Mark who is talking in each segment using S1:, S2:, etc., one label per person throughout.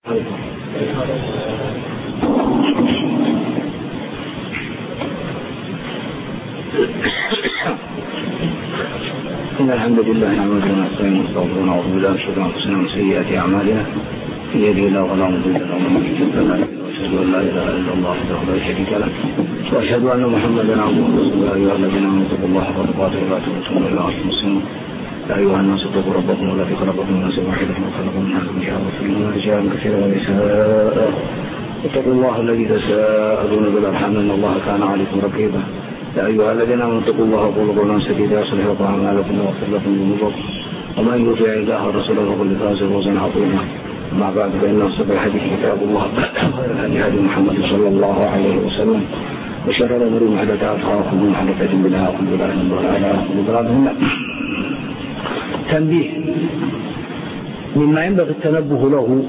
S1: إن الحمد لله نحمده ونستعينه ونستغفره ونعوذ بالله من شرور أنفسنا ومن سيئات أعمالنا من يهده الله فلا مضل له ومن يضلل فلا هادي له وأشهد أن لا إله إلا الله وحده لا شريك له وأشهد أن محمدا عبده ورسوله. يا أيها الذين آمنوا اتقوا الله حق تقاته ولا تموتن إلا وأنتم مسلمون. يا أيها الناس اتقوا ربكم الذي خلقكم من نفس واحدة وخلق منها زوجها وبث منهما رجالا كثيرا ونساء. اتقوا الله الذي تساءلون به والأرحام إن الله كان عليكم رقيبا. يا أيها الذين آمنوا اتقوا الله وقولوا قولا سديدا يصلح لكم أعمالكم ويغفر لكم ذنوبكم ومن يطع الله ورسوله فقد فاز فوزا عظيما. أما بعد فإن أصدق الحديث كتاب الله خير الهدي هدي محمد صلى الله عليه وسلم وشر الأمور محدثاتها وكل محدثة بدعة وكل بدعة ضلالة وكل ضلالة. تنبيه: مما ينبغي التنبه له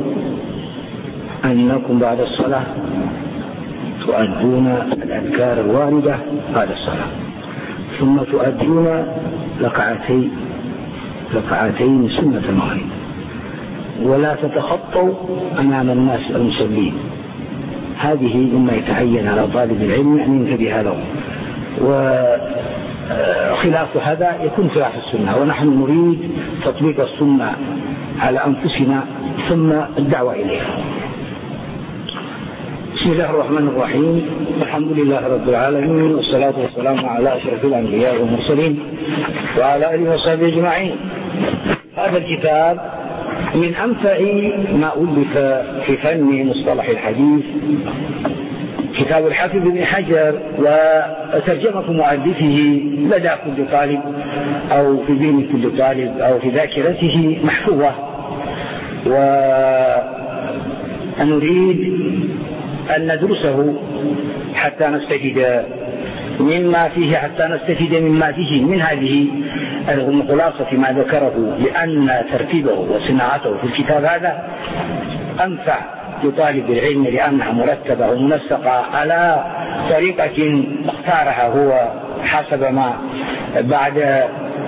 S1: أنكم بعد الصلاة تؤدون الأذكار الواردة بعد الصلاة، ثم تؤدون ركعتين سنة المغرب، ولا تتخطوا أمام الناس المصلين. هذه مما يتعين على طالب العلم أن ينتبه له، وخلاف هذا يكون خلاف السنة، ونحن نريد تطبيق السنة على أنفسنا ثم الدعوة إليها. بسم الله الرحمن الرحيم. الحمد لله رب العالمين، والصلاة والسلام على أشرف الأنبياء والمرسلين وعلى آله وصحبه أجمعين. هذا الكتاب من أنفع ما ألف في فن مصطلح الحديث، كتاب الحافظ بن حجر، وترجمة مؤلفه لدى كل طالب أو في ذهن كل طالب أو في ذاكرته محفوظة، ونريد أن ندرسه حتى نستفيد مما فيه، مما فيه من هذه الخلاصة ما ذكره، لأن ترتيبه وصناعته في الكتاب هذا أنفع لطالب العلم، لأنها مرتبة ومنسقة على طريقة اختارها هو حسب ما بعد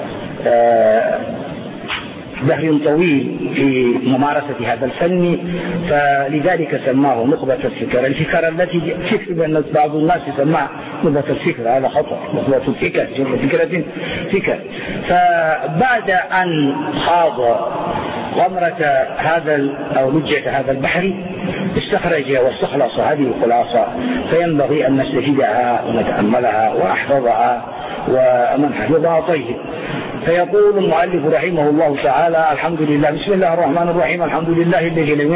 S1: دهر طويل في ممارسة هذا الفن، فلذلك سماه نخبة الفكر. الفكر التي بأن بعض الناس يسمى نخبة الفكر، هذا خطأ. نخبة الفكر جمع فكرة فكر. فبعد أن خاض غمرة هذا أو لجة هذا البحر استخرج واستخلص هذه الخلاصة، فينبغي أن نستفيدها ونتأملها ونحفظها، ومن حفظها طيب. فيقول المؤلف رحمه الله تعالى: الحمد لله، بسم الله الرحمن الرحيم، الحمد لله الذي لم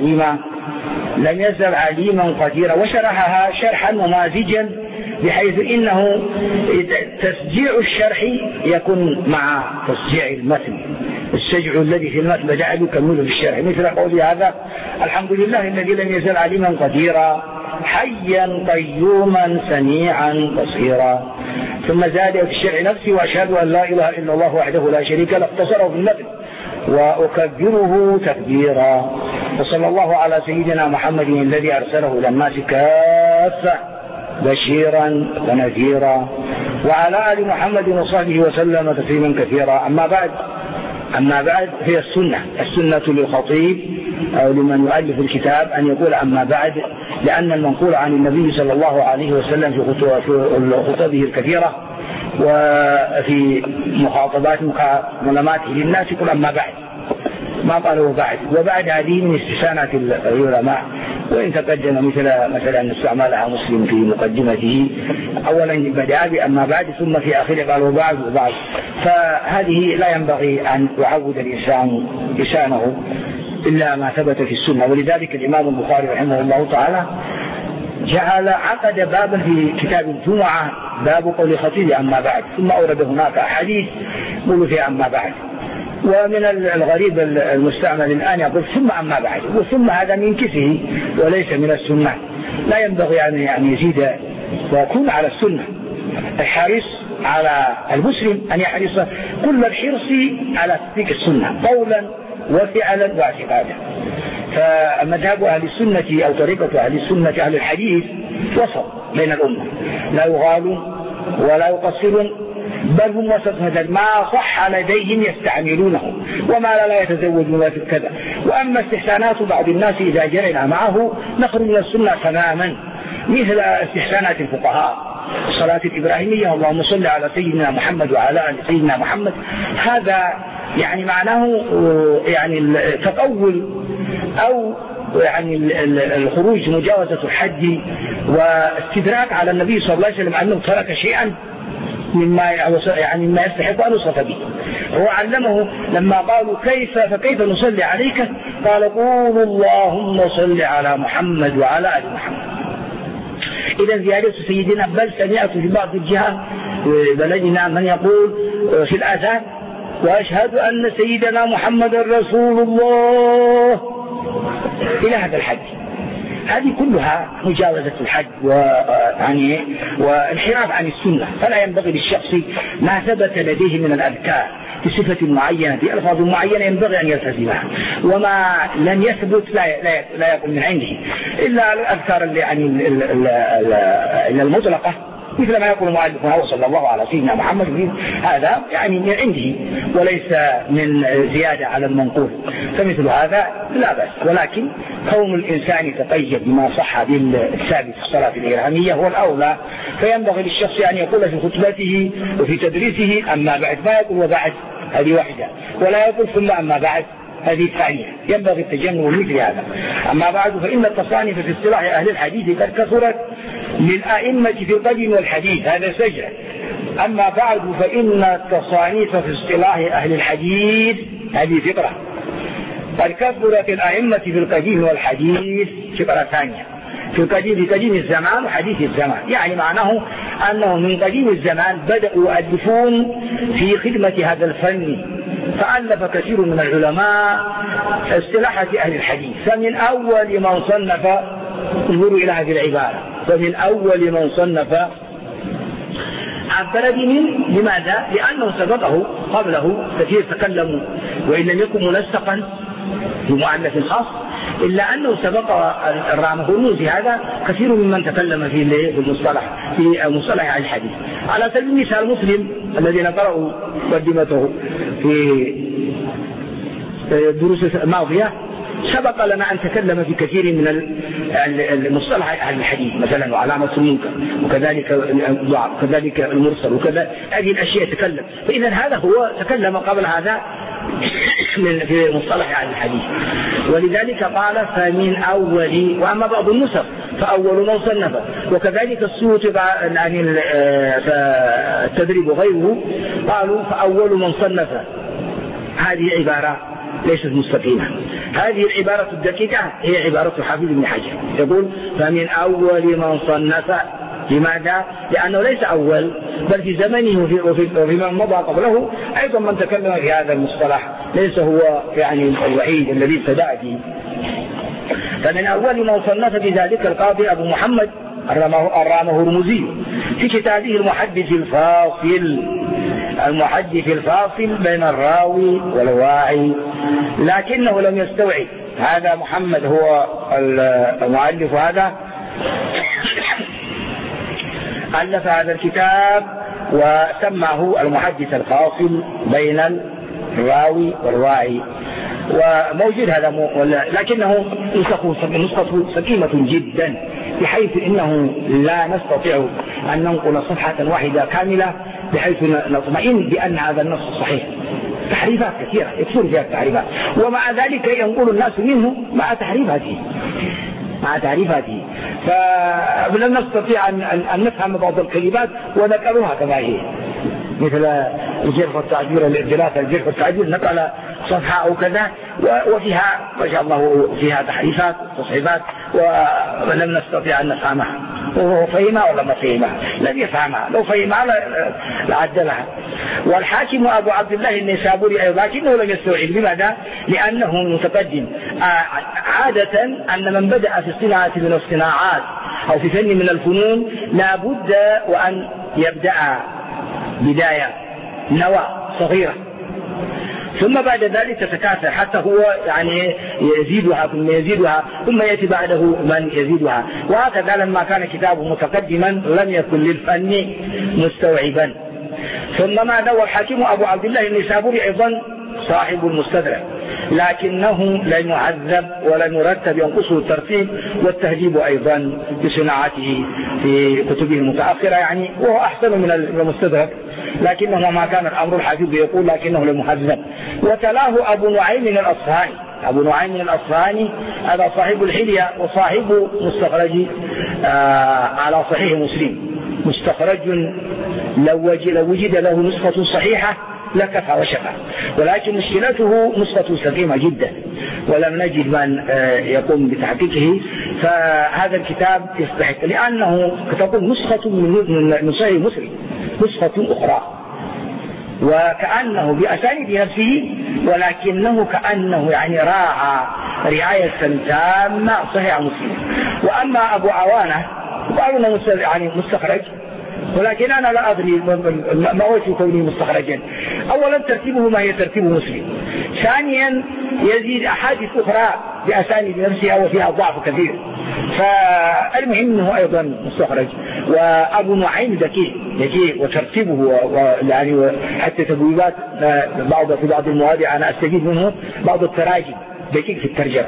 S1: يزل عليما قديرا. وشرحها شرحا ممازجا، بحيث إنه تسجيع الشرح يكون مع تسجيع المتن، السجع الذي في المتن بدأ يكمله في الشرح، مثل قول هذا: الحمد لله الذي لم يزل عليما قديرا حيا قيوما سميعا بصيرا. ثم زاد في الشرع نفسه: وأشهد أن لا إله إلا الله وحده لا شريك له، اختصره في المتن: وأكبره تكبيرا. وصلى الله على سيدنا محمد الذي أرسله إلى الناس كافة بشيرا ونذيرا، وعلى آل محمد وصحبه وسلم تسليما كثيرا. أما بعد هي السنة للخطيب أو لمن يؤلف الكتاب أن يقول أما بعد، لأن المنقول عن النبي صلى الله عليه وسلم في خطبه الكثيرة وفي مكالماته للناس يقول أما بعد، ما قالوا بعد. وبعد هذه من استثناءات العلماء، وإن تقدم مثلا أن استعملها مسلم في مقدمته، أولا بدأ بأما بعد، ثم في آخره قالوا بعد وبعد. فهذه لا ينبغي أن يعود الإنسان لسانه إلا ما ثبت في السنة. ولذلك الإمام البخاري رحمه الله تعالى عقد بابا في كتاب الجمعة، باب قول خطيب أما بعد، ثم أورد هناك أحاديث يقول فيها أما بعد. ومن الغريب المستعمل الآن يقول ثم أما بعد، وثم هذا من كسه وليس من السنة. لا ينبغي أن يزيد ويكون على السنة. الحريص على المسلم أن يحرص كل الحرص على تطبيق السنة قولا وفعلا واعتقادا. فمذهب أهل السنة أو طريقة أهل السنة أهل الحديث وسط بين الأمة، لا يغالون ولا يقصرون بل هم وسط مثل ما صح لديهم يستعملونه، وما لا يتزوجون كذا. وأما استحسانات بعض الناس إذا جرينا معه نخرج من السنة تماما، مثل استحسانات الفقهاء الصلاة الإبراهيمية اللهم صل على سيدنا محمد وعلى آل سيدنا محمد، هذا يعني معناه يعني التطول أو يعني الخروج مجاوزة الحد واستدراك على النبي صلى الله عليه وسلم أنه ترك شيئا مما يستحق أن يوصف به. هو علمه لما قالوا فكيف نصلي عليك؟ قال قولوا اللهم صل على محمد وعلى آل محمد. إذا زيادة سيدنا بل سمعت في بعض الجهات بلدنا من يقول في الآذان وأشهد أن سيدنا محمد رسول الله إلى هذا الحد. هذه كلها مجاوزة الحد وانحراف عن السنة. فلا ينبغي للشخص ما ثبت لديه من الأذكار بصفة معينة بألفاظ معينة ينبغي أن يلتزمها، وما لم يثبت لا يكون من عنده إلا الأذكار المطلقة، مثل ما يقول المؤلف صلى الله على سيدنا محمد، هذا يعني من عنده وليس من زيادة على المنقول، فمثل هذا لا بأس. ولكن كون الإنسان يتقيد بما صح بالثابت في الصلاة الإبراهيمية هو الأولى، فينبغي للشخص أن يقول في خطبته وفي تدريسه أما بعد، ما يقول وبعد هذه واحدة، ولا يقول ثم أما بعد هذه الثانية، ينبغي التجنب مثل هذا. أما بعد فإن التصانيف في اصطلاح أهل الحديث قد كثرت للأئمة في القديم والحديث، هذا سجع. أما بعد فإن التصانيف في اصطلاح أهل الحديث هذه فقرة، قد كثرت الأئمة في القديم والحديث فقرة ثانية، في قديم الزمان وحديث الزمان، يعني معناه أنه من قديم الزمان بدأوا يؤلفون في خدمة هذا الفن، فألف كثير من العلماء اصطلاحات أهل الحديث. فمن أول من صنف، انظروا إلى هذه العبارة، فمن أول من صنف عبر بمن، لماذا؟ لأنه سبقه قبله كثير تكلموا، وإن لم يكن منسقا في مؤلف خاص، إلا أنه سبق الرامة هرموزي هذا كثير ممن تكلم في مصطلح الحديث. على سبيل المثال مسلم الذي نقرأ مقدمته في الدروس الماضية سبق لنا أن تكلم في كثير من المصطلح أهل الحديث، مثلا وعلامة المنكر وكذلك المرسل وكذا، هذه الأشياء تكلم. فإذا هذا هو تكلم قبل هذا في مصطلح أهل الحديث، ولذلك قال فمن أول. وأما بعض النسخ فأول من صنف، وكذلك السيوطي عن التدريب وغيره قالوا فأول من صنف. هذه عبارة ليست مستقيمة. هذه العبارة الدقيقة هي عبارة حافظ بن حجر، يقول فمن أول من صنف. لماذا؟ لأنه ليس أول، بل في زمنه وفي من مضى قبله أيضا من تكلم في هذا المصطلح، ليس هو يعني الوحيد الذي ابتدأ فيه. فمن أول من صنف بذلك القاضي أبو محمد الرامة هرمزي في كتابه المحدث الفاصل بين الراوي والواعي، لكنه لم يستوعب. هذا محمد هو المؤلف، هذا ألف هذا الكتاب وسماه المحدث الفاصل بين الراوي والواعي، وموجود هذا لكنه نسخة سقيمة جدا، بحيث إنه لا نستطيع أن ننقل صفحة واحدة كاملة بحيث نطمئن بأن هذا النص صحيح. تحريفات كثيرة يكثر فيها التحريفات، ومع ذلك ينقل الناس منه مع تعريفاته، فلن نستطيع أن نفهم بعض الكلمات ونقلها كما هي، مثل الجرح والتعديل الدراسة الجرح والتعديل نقل صفحة أو كذا، وفيها ما شاء الله فيها تحريفات وتصحيفات ولم نستطيع أن نفهمها. وهو فهمها ولا ما فهمها؟ لم يفهمها، لو فهمها لعدلها. والحاكم أبو عبد الله النيسابوري أيضا لكنه لم يستوعب. لماذا؟ لأنه متقدم. عادة أن من بدأ في صناعة من الصناعات أو في فن من الفنون لا بد وأن يبدأ بداية نواة صغيرة، ثم بعد ذلك تتكاثر حتى هو يعني يزيدها ثم يأتي بعده من يزيدها، وهكذا لما كان كتابه متقدما لم يكن للفن مستوعبا. ثم ماذا؟ والحاكم أبو عبد الله النيسابوري أيضا صاحب المستدرك، لكنه لن يعذب ولن يرتب، ينقصه الترتيب والتهذيب أيضا بصناعته في كتبه المتأخرة يعني، وهو أحسن من المستدرك، لكنه ما كان الأمر الحفيظ يقول لكنه لم يهذب. وتلاه أبو نعيم الأصفهاني. أبو نعيم الأصفهاني هذا صاحب الحلية وصاحب مستخرج على صحيح مسلم، مستخرج لو وجد له نسخة صحيحة لكفى وشفى، ولكن مشكلته نسخة سقيمة جدا ولم نجد من يقوم بتحقيقه. فهذا الكتاب يستحق، لأنه تكون نسخة من صحيح مسلم، نسخة أخرى، وكأنه بأسانيد نفسه، ولكنه كأنه يعني راعى رعاية تامة صحيح مسلم. وأما أبو عوانة قالوا يعني مستخرج، ولكن أنا لا أدري ما وجه كونه مستخرجا. أولا ترتيبه ما هي ترتيب مسلم، ثانيا يزيد أحاديث أخرى بأسانيد نفسها وفيها ضعف كثير، فالمهم أنه أيضا مستخرج. وأبو نعيم ذكي وترتيبه يعني حتى تبويبات في بعض المواضع أنا أستفيد منه بعض التراجم دقيق في الترجمة.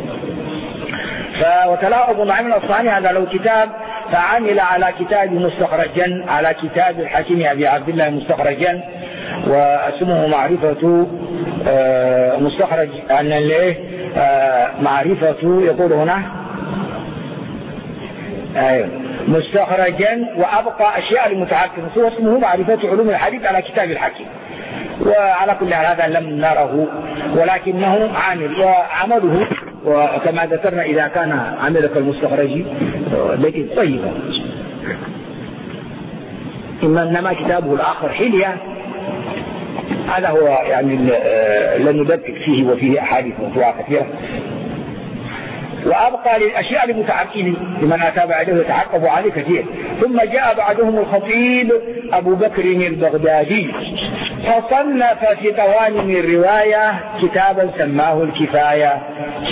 S1: وتلاه أبو نعيم الأصفهاني هذا لو كتاب، فعمل على كتاب مستخرجا على كتاب الحكيم أبي عبد الله مستخرجا، واسمه معرفة مستخرج عن معرفة، يقول هنا مستخرجا وأبقى أشياء للمتحكم، هو اسمه معرفة علوم الحديث على كتاب الحكيم. وعلى كل حال هذا لم نره، ولكنه عامل وعمله، وكما ذكرنا إذا كان عمل كالمستخرج لكن طيبا. إنما كتابه الآخر حلية، هذا هو يعني لن ندقق فيه وفيه أحاديث موضوعة كثيرة. وأبقى للأشياء المتعقل لمن أتى بعده يتعقب عليه كثير. ثم جاء بعدهم الخطيب أبو بكر البغدادي فصنف في قوانين الرواية كتابا سماه الكفاية،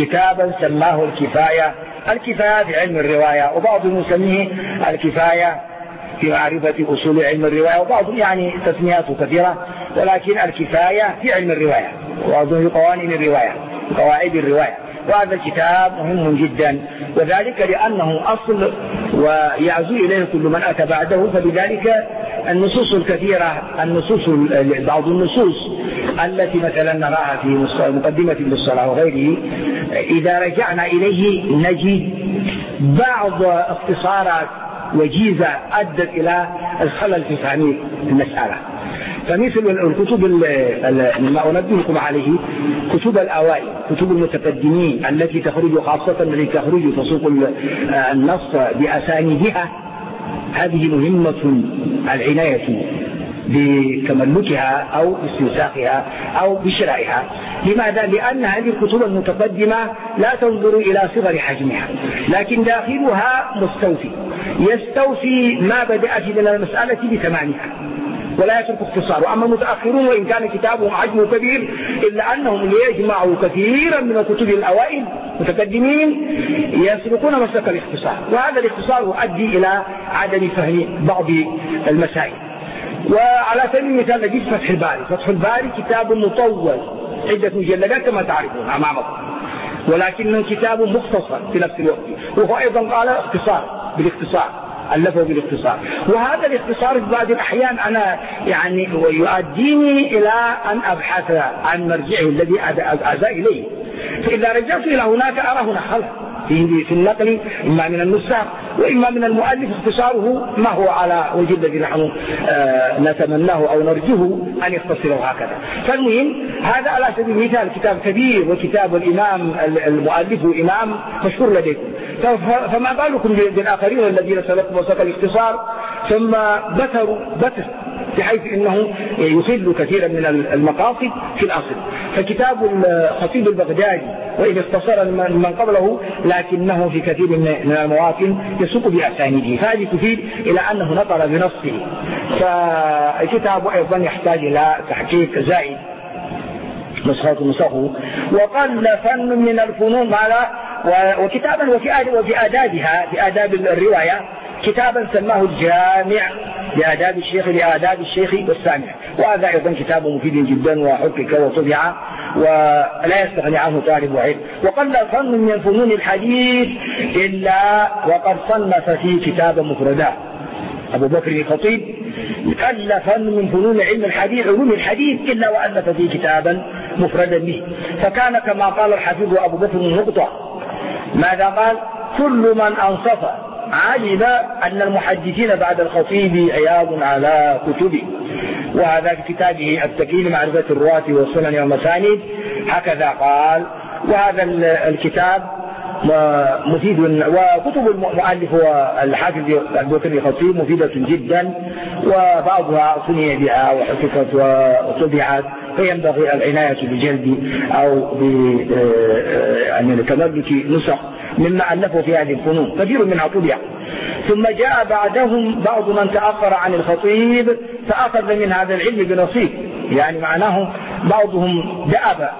S1: الكفاية في علم الرواية، وبعضهم يسميه الكفاية في معرفة أصول علم الرواية، وبعضهم يعني تسمياته كثيرة، ولكن الكفاية في علم الرواية، وبعضهم في قوانين الرواية، قواعد الرواية. وهذا الكتاب مهم جدا، وذلك لأنه أصل ويعزو إليه كل من أتى بعده. فلذلك النصوص الكثيرة، بعض النصوص التي مثلا نراها في مقدمة للصلاة وغيره، إذا رجعنا إليه نجد بعض اختصارات وجيزة أدت إلى الخلل في فهم المسألة. فمثل الكتب ما أنبهكم عليه كتب الأوائل، كتب المتقدمين التي تخرج خاصة التي تخرج تسوق النص بأسانيدها، هذه مهمة العناية بتملكها أو استنساخها أو بشرائها. لماذا؟ لأن هذه الكتب المتقدمة لا تنظر إلى صغر حجمها، لكن داخلها يستوفي ما بدأت من المسألة بتمامها ولا يترك اختصار. وأما المتأخرون وإن كان كتابهم حجمه كبير إلا أنهم ليجمعوا كثيرا من الكتب الأوائل متقدمين يسلكون مسلك الاختصار، وهذا الاختصار يؤدي إلى عدم فهم بعض المسائل. وعلى سبيل المثال نجد فتح الباري كتاب مطول عدة مجلدات كما تعرفون أمامكم، ولكنه كتاب مختصر في نفس الوقت، وهو أيضا قال بالاختصار، ألفه بالاختصار. وهذا الاختصار في بعض الأحيان أنا يعني يؤديني إلى أن أبحث عن مرجعه الذي أدى إليه، فإذا رجعت إلى هناك أرى هنا خلل في النقل، إما من النساخ وإما من المؤلف اختصاره ما هو على وجه الذي نحن نتمناه أو نرجوه أن يختصره هكذا. فالمهم هذا على سبيل المثال كتاب كبير، وكتاب الإمام المؤلف إمام مشهور لديكم، فما بالكم بالآخرين الذين سلكوا مسلك الاختصار ثم بتر بحيث انه يخل كثيرا من المقاصد في الاصل. فكتاب الخطيب البغدادي وإن اختصر من قبله لكنه في كثير من المواطن يسوق بأسانيده، فهذه تفيد إلى أنه نطر بنصه. فالكتاب أيضا يحتاج إلى تحقيق زائد نسخه. وقل فن من الفنون وكتابا وفي آدابها، في آداب الرواية كتابا سماه الجامع لآداب الشيخ والسامع، وهذا أيضا كتاب مفيد جدا وحقق وطبع ولا يستغني عنه طالب علم. وقل فن من فنون الحديث إلا وقد صنف فيه كتابا مفردا. أبو بكر الخطيب ألف فن من فنون علم الحديث علوم الحديث إلا وألف فيه كتابا مفردا به، فكان كما قال الحافظ أبو بكر النقطة. ماذا قال؟ كل من أنصف علم أن المحدثين بعد الخطيب عياض على كتبه. وهذا في كتابه التكيل معرفة الرواة والسنن والمسانيد هكذا قال. وهذا الكتاب مفيد، وكتب المؤلف والحافظ أبو بكر الخطيب مفيدة جدا، وبعضها صنع بها وحققت وطبعت، فينبغي العناية بجلد أو بتملك نسخ مما ألفوا في هذه الفنون، كثير منها طبع. ثم جاء بعدهم بعض من تأخر عن الخطيب فأخذ من هذا العلم بنصيب، يعني معناه بعضهم دأب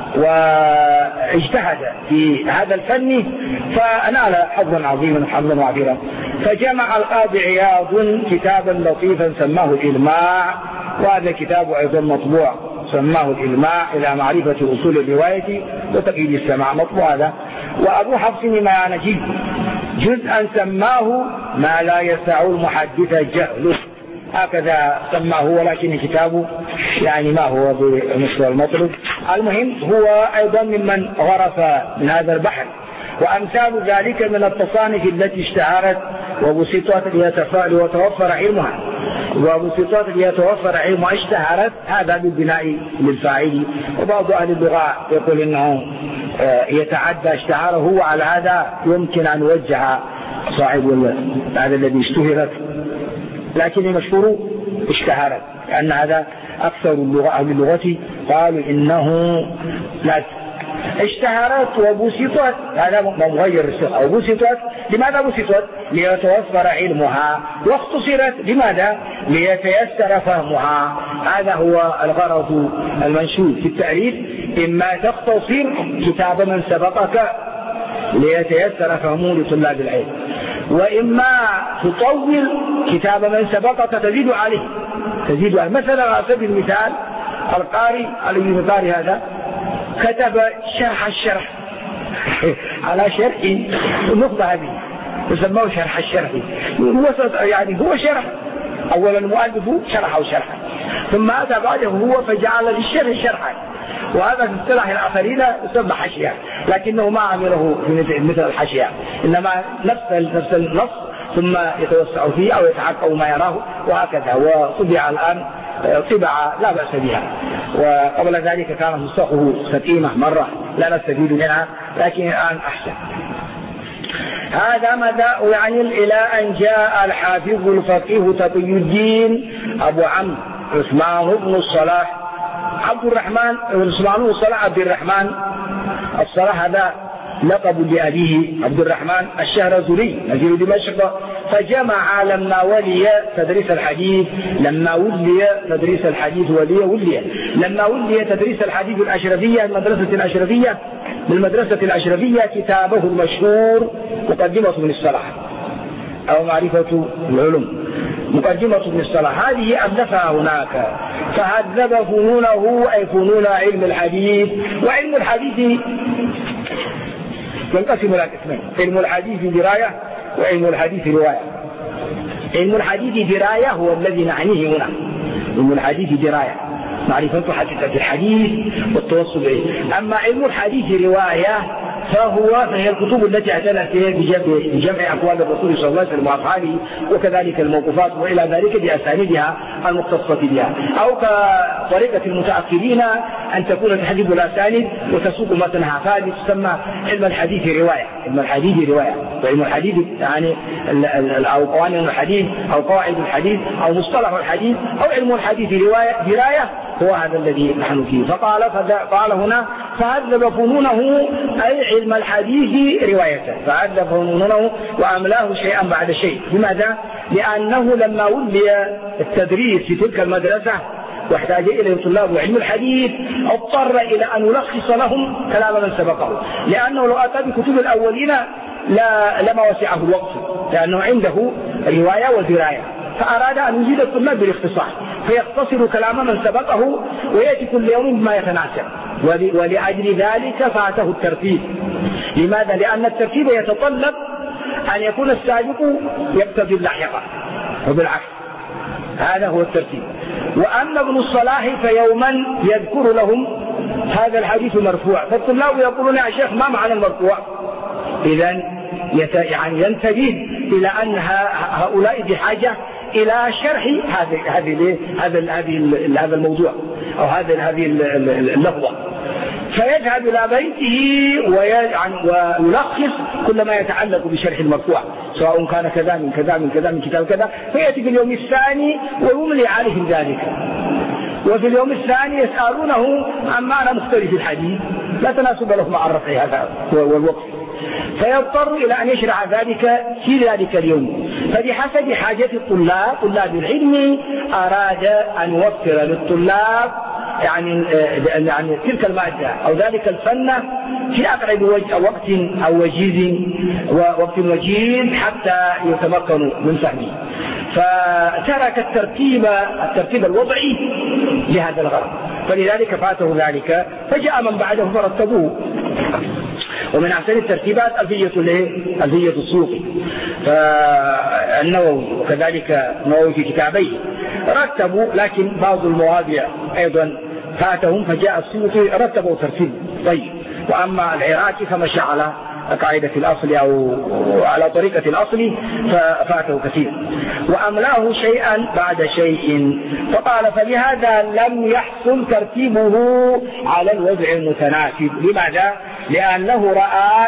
S1: واجتهد في هذا الفن فنال حظا عظيما حظا وعبيرا. فجمع القاضي عياض كتابا لطيفا سماه الإلماع، وهذا الكتاب أيضا مطبوع سماه الإلماع إلى معرفة أصول الرواية وتقييد السماع، مطبوع هذا. وأبو حفص الميانجي جزءا سماه ما لا يسع المحدث جهله، هكذا سماه، ولكن كتابه يعني ما هو بمثل المطلب. المهم هو أيضا ممن غرف من هذا البحر. وأمثال ذلك من التصانيف التي اشتهرت وبسطت ليتوفر علمها، وبسطت ليتوفر علمها اشتهرت، هذا بالبناء للفاعل. وبعض أهل اللغة يقول إنه يتعدى اشتهاره، وعلى هذا يمكن أن يوجه صاحب هذا الذي اشتهرت، لكن المشهور اشتهرت، لأن هذا أكثر أهل اللغة قالوا إنه لا اشتهرت وبسطت، هذا مغير الصيغة. وبسطت لماذا بسطت؟ ليتوفر علمها، واختصرت لماذا؟ ليتيسر فهمها. هذا هو الغرض المنشود في التأليف، إما تختصر كتاب من سبقك ليتيسر فهمه لطلاب العلم، وإما تطول كتاب من سبقك تزيد عليه. مثلا على سبيل المثال القاري القاري هذا كتب شرح الشرح على شرح النقطة هذه، يسموه شرح الشرح. يعني هو شرح، أولا المؤلف شرحه شرحا، ثم أتى بعده هو فجعل للشرح شرحا، وهذا في اصطلاح الآخرين يسمى حشية، لكنه ما عمله في مثل الحشية، إنما نفس النص ثم يتوسع فيه أو يتعقب ما يراه، وهكذا. وطبع الآن طبعة لا بأس بها، وقبل ذلك كانت نسخه سقيمة مرة لا نستفيد منها، لكن الآن أحسن. هذا مدى يعني إلى أن جاء الحافظ الفقيه تقي الدين أبو عمرو عثمان بن الصلاح عبد الرحمن عثمان بن الصلاح عبد الرحمن الصلاح، هذا لقب لأبيه عبد الرحمن الشهرزوري نزيل دمشق. فجمع لما ولي تدريس الحديث، لما ولي تدريس الحديث الأشرفية، المدرسة الأشرفية كتابه المشهور مقدمة ابن الصلاح أو معرفة العلوم، مقدمة ابن الصلاح، هذه ألفها هناك. فهذب فنونه أي فنون علم الحديث. وعلم الحديث ينقسم إلى قسمين: علم الحديث دراية وعلم الحديث رواية. علم الحديث دراية هو الذي نعنيه هنا، علم الحديث دراية معرفة حقيقة الحديث والتوصل إليه. أما علم الحديث رواية فهي الكتب التي اعتنت بجمع أقوال الرسول صلى الله عليه وسلم وأفعاله، وكذلك الموقوفات وإلى ذلك بأسانيدها المختصة بها، أو كطريقة المتأخرين أن تكون تحديد الأسانيد وتسوق متنها، فهذه تسمى علم الحديث رواية. علم الحديث رواية، وعلم الحديث يعني أو قوانين الحديث أو قواعد الحديث أو مصطلح الحديث أو علم الحديث رواية دراية، هو هذا الذي نحن فيه. فقال هنا فهذب فنونه أي علم الحديث رواية، فهذب فنونه وأملاه شيئا بعد شيء. لماذا؟ لأنه لما ولي التدريس في تلك المدرسة واحتاج إليه طلاب علم الحديث اضطر إلى أن يلخص لهم كلام من سبقه، لأنه لو أتى بكتب الأولين لما وسعه الوقت، لأنه عنده الرواية والدراية، فأراد أن يزيد الطلاب بالاختصار فيختصر كلام من سبقه ويأتي كل يوم بما يتناسب، ولأجل ذلك فاته الترتيب. لماذا؟ لأن الترتيب يتطلب أن يكون السابق يقتضي اللاحق، وبالعكس هذا هو الترتيب. وأما ابن الصلاح فيوما يذكر لهم هذا الحديث مرفوع، فالطلاب يقولون يا شيخ ما معنى المرفوع؟ إذن يعني ينتبه إلى أن هؤلاء بحاجة إلى شرح هذا الموضوع أو هذه اللفظة، فيذهب إلى بيته ويلخص كل ما يتعلق بشرح المرفوع، سواء كان كذا من كذا من كذا من كتاب كذا، فيأتي في اليوم الثاني ويملي عليهم ذلك. وفي اليوم الثاني يسألونه عن معنى مختلف الحديث لا تناسب له مع الرفع هذا والوقف، فيضطر إلى أن يشرع ذلك في ذلك اليوم. فبحسب حاجة طلاب العلم أراد أن يوفر للطلاب يعني تلك المادة أو ذلك الفن في أقرب وقت أو وقت وجيز حتى يتمكنوا من فهمه، فترك الترتيب الوضعي لهذا الغرض، فلذلك فاته ذلك، فجاء من بعده فرتبوه. ومن أحسن الترتيبات ألفية السيوطي فالنووي، وكذلك النووي في كتابيه رتبوا، لكن بعض المواضيع أيضا فاتهم، فجاء السيوطي رتبوا ترتيب طيب. وأما العراقي فمشى على قاعدة الأصل أو على طريقة الأصل ففاته كثير، وأملاه شيئا بعد شيء، فقال فلهذا لم يحصل ترتيبه على الوضع المتناسب. لماذا؟ لأنه رأى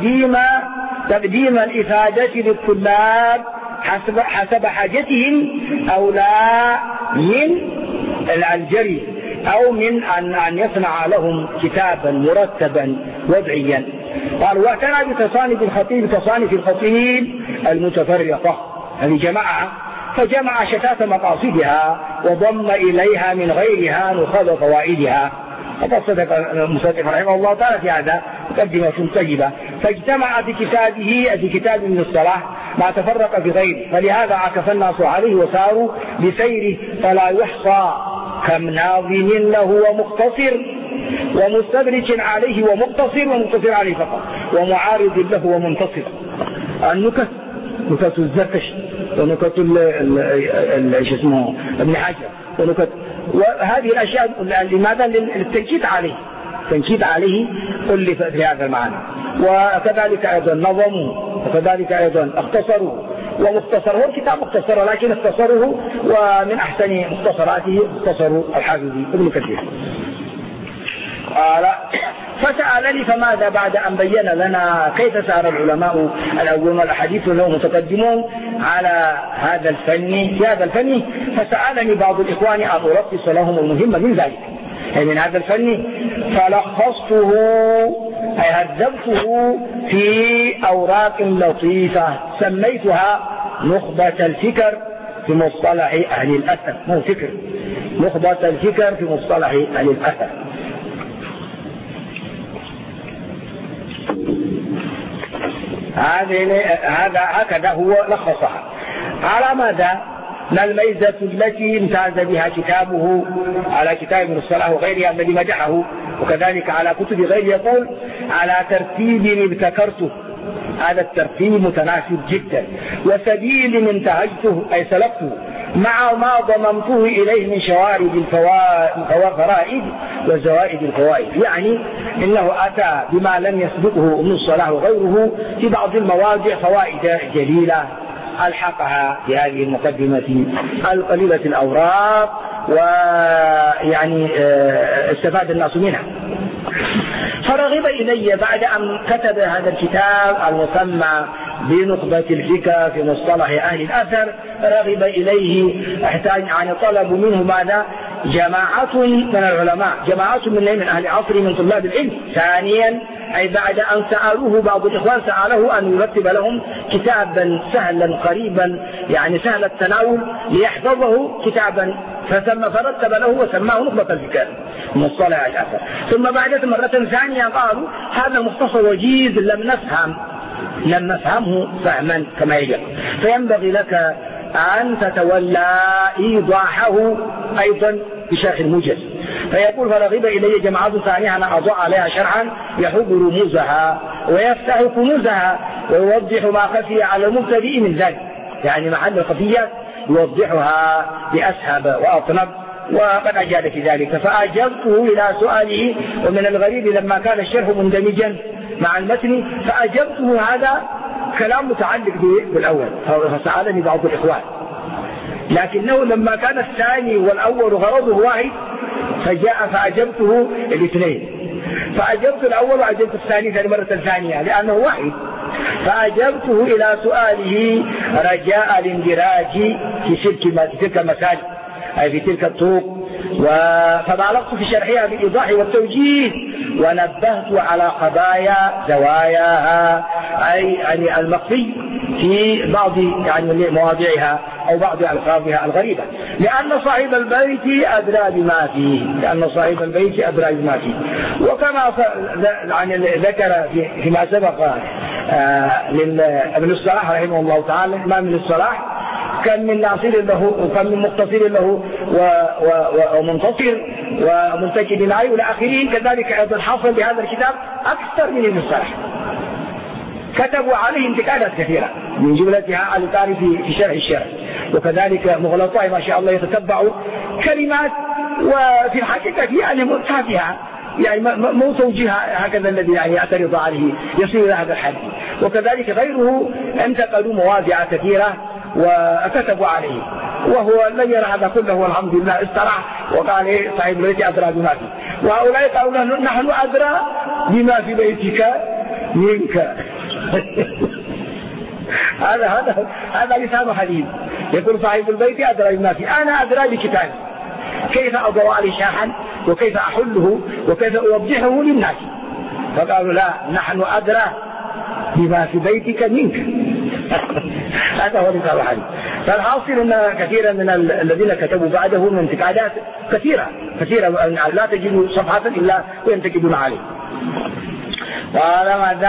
S1: تقديم الإفادة للطلاب حسب حاجتهم أولى من الجري أو من أن يصنع لهم كتابا مرتبا وضعيا. قال واعتنى بتصانيف الخطيب تصانيف الخطيب المتفرقة، يعني جماعة، فجمع شتات مقاصدها وضم إليها من غيرها نخاذ فوائدها. فقد صدق المصنف رحمه الله تعالى في هذا مقدمة طيبة، فاجتمع في كتاب من الصلاح ما تفرق في غيره، فلهذا عكف الناس عليه وساروا بسيره، فلا يحصى كم ناظم له ومختصر ومستدرج عليه ومقتصر عليه فقط، ومعارض له ومنتصر. النكت، نكت الزركشي ونكت ابن حجر ونكت، وهذه الأشياء لماذا؟ للتنكيد عليه ألفت في هذا المعنى. وكذلك أيضا نظموا، وكذلك أيضا اختصروا، ومختصر هو الكتاب مختصر، لكن اختصره ومن أحسن مختصراته اختصروا الحافظ ابن كثير. قال فسألني فماذا بعد أن بين لنا كيف سار العلماء الأولون الأحاديث لهم متقدمون على هذا الفن في هذا الفن، فسألني بعض الإخوان أن ألخص لهم المهم من ذلك، أي من هذا الفن، فلخصته أي هذبته في أوراق لطيفة سميتها نخبة الفكر في مصطلح أهل الأثر، مو فكر، نخبة الفكر في مصطلح أهل الأثر. هذا هكذا هو لخصها. على ماذا؟ ما الميزة التي امتاز بها كتابه على كتاب ابن الصلاح وغيرها الذي مدحه، وكذلك على كتب غيره، يقول على ترتيب ابتكرته، هذا الترتيب متناسب جدا، وسبيل انتهجته أي سلكته، مع ما ضممته إليه من شوارد الفرائد وزوائد الفوائد، يعني إنه أتى بما لم يسبقه ابن الصلاح وغيره في بعض المواضع فوائد جليلة ألحقها في هذه المقدمة القليلة الأوراق، ويعني استفاد الناس منها. فرغب إلي بعد أن كتب هذا الكتاب المسمى بنخبة الفكر في مصطلح أهل الأثر، رغب إليه احتاج يعني طلب منه ماذا؟ جماعة من العلماء، جماعة من أهل عصره من طلاب العلم. ثانيا أي بعد أن سألوه بعض الإخوان سأله أن يرتب لهم كتابا سهلا قريبا يعني سهل التناول ليحفظه كتابا، فرتب له وسماه نخبة الفكر مصطلح الأثر. ثم بعد مرة ثانية قالوا هذا مختصر وجيز لم نفهم لم نفهمه فهما كما يجب، فينبغي لك أن تتولى إيضاحه أيضا بشرح الموجز. فيقول فرغب إلي جماعة ثانية أن أضع عليها شرحا يحب رموزها ويفتح كنوزها ويوضح ما خفي على المبتدئ من ذلك، يعني محل الخفيات يوضحها بأسهب وأطنب، وقد أجاد في ذلك. فأجبته إلى سؤاله، ومن الغريب لما كان الشرح مندمجا مع المتن فأجبته، هذا كلام متعلق بالأول، فسألني بعض الإخوان، لكنه لما كان الثاني والأول غرضه واحد فجاء فأجبته الاثنين، فأجبت الأول وأجبت الثاني مرة ثانية لأنه واحد. فأجبته إلى سؤاله رجاء الاندراج في تلك المسائل أي في تلك الطرق، فبالغت في شرحها بالإيضاح والتوجيه، ونبهت على قضايا زواياها أي يعني المخفي في بعض يعني مواضعها أو بعض ألفاظها الغريبة، لأن صاحب البيت أدرى بما فيه، لأن صاحب البيت أدرى بما فيه. وكما يعني ذكر فيما سبق ابن الصلاح رحمه الله تعالى، الإمام ابن الصلاح كان من ناصر له وكان من مقتصر له ومنتصر ومنتجد عليه إلى آخره. كذلك أيضا حصل بهذا الكتاب أكثر من ابن الصلاح، كتبوا عليه انتقادات كثيرة من جملتها الإطار في شرح الشرع، وكذلك مغلطاء ما شاء الله يتتبعوا كلمات وفي الحقيقة يعني تافهة، يعني مو توجيهها هكذا الذي يعني يعترض عليه يصير إلى هذا الحد. وكذلك غيره انتقدوا مواضع كثيرة وكتبوا عليه، وهو لم يرى هذا كله والحمد لله، استراح وقال ايه صاحب البيت أدرى بما فيه. وهؤلاء قالوا نحن أدرى بما في بيتك منك. هذا لسان حديث، يقول صاحب البيت أدرى بما فيه، أنا أدرى بكتابي كيف أضع عليه شرحا وكيف أحله وكيف أوضحه للناس. فقالوا لا، نحن أدرى بما في بيتك منك. هذا هو لسان الحديث. فالحاصل أن كثيرا من الذين كتبوا بعده من انتقادات كثيرة لا تجد صفحة إلا وينتقدون عليه. قال ماذا؟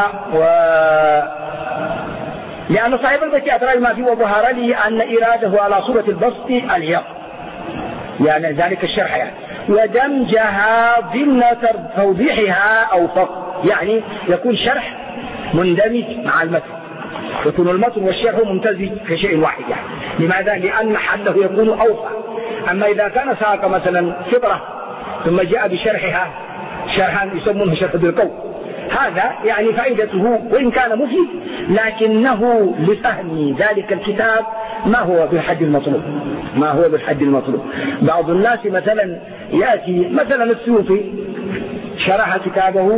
S1: لأن صاحب البيت أدرى بما فيه، وظهر لي أن إراده على صورة البسط اليق، يعني ذلك الشرح يعني، ودمجها ضمن توضيحها أوفق، يعني يكون شرح مندمج مع المتن، يكون المتن والشرح ممتزج كشيء واحد يعني. لماذا؟ لأن حده يكون أوفى. أما إذا كان ساق مثلا فطرة ثم جاء بشرحها شرحا يسمونه شرح بالقول، هذا يعني فائدته وإن كان مفيد لكنه لفهم ذلك الكتاب ما هو بالحد المطلوب. بعض الناس مثلا يأتي مثلا السيوطي شرح كتابه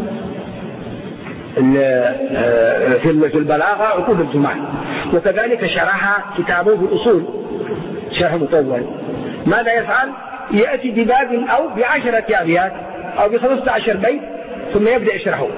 S1: في البلاغة عقود الجمال، وكذلك شرح كتابه في الأصول شرح مطول. ماذا يفعل؟ يأتي بباب أو ب10 أبيات أو ب15 بيت ثم يبدأ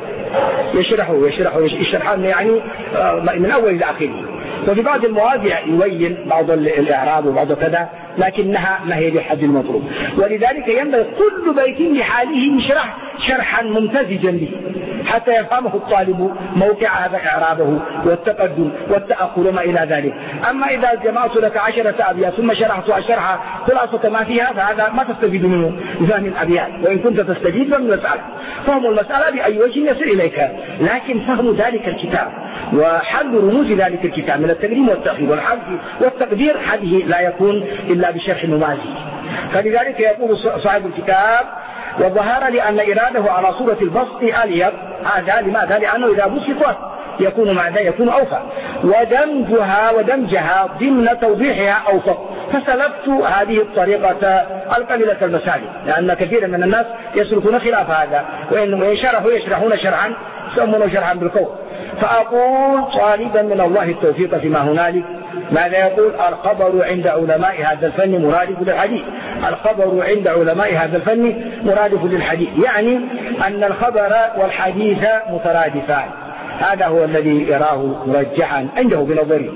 S1: يشرحه يعني من أول إلى آخره. وفي بعض المواضع يبين بعض الإعراب وبعض كذا، لكنها ما هي بحد المطلوب. ولذلك ينبغي كل بيت لحاله يشرح شرحا ممتزجا به حتى يفهمه الطالب موقع هذا إعرابه والتقدم والتأخر وما إلى ذلك. أما إذا جمعت لك 10 أبيات ثم شرحت الشرح خلاصة ما فيها، فهذا ما تستفيد منه بفهم الأبيات، وإن كنت تستفيد من المسألة. فهم المسألة بأي وجه يصل إليك، لكن فهم ذلك الكتاب وحل رموز ذلك الكتاب من التقديم والتأخير والحذف والتقدير، هذه لا يكون إلا بشرح ممازج. فلذلك يقول صاحب الكتاب: وظهر لي أن إراده على صورة البسط أليق. هذا لماذا؟ لأنه إذا بسطت يكون ماذا؟ يكون أوفى. ودمجها ضمن توضيحها أوفق. فسلبت هذه الطريقة القليلة المسالك، لأن كثيرا من الناس يسلكون خلاف هذا، وإن يشرحون شرعا يسمونه شرعا بالقول. فأقول طالبا من الله التوفيق فيما هنالك. ماذا يقول؟ الخبر عند علماء هذا الفن مرادف للحديث. الخبر عند علماء هذا الفن مرادف للحديث، يعني أن الخبر والحديث مترادفان. هذا هو الذي يراه مرجحا عنده بنظره.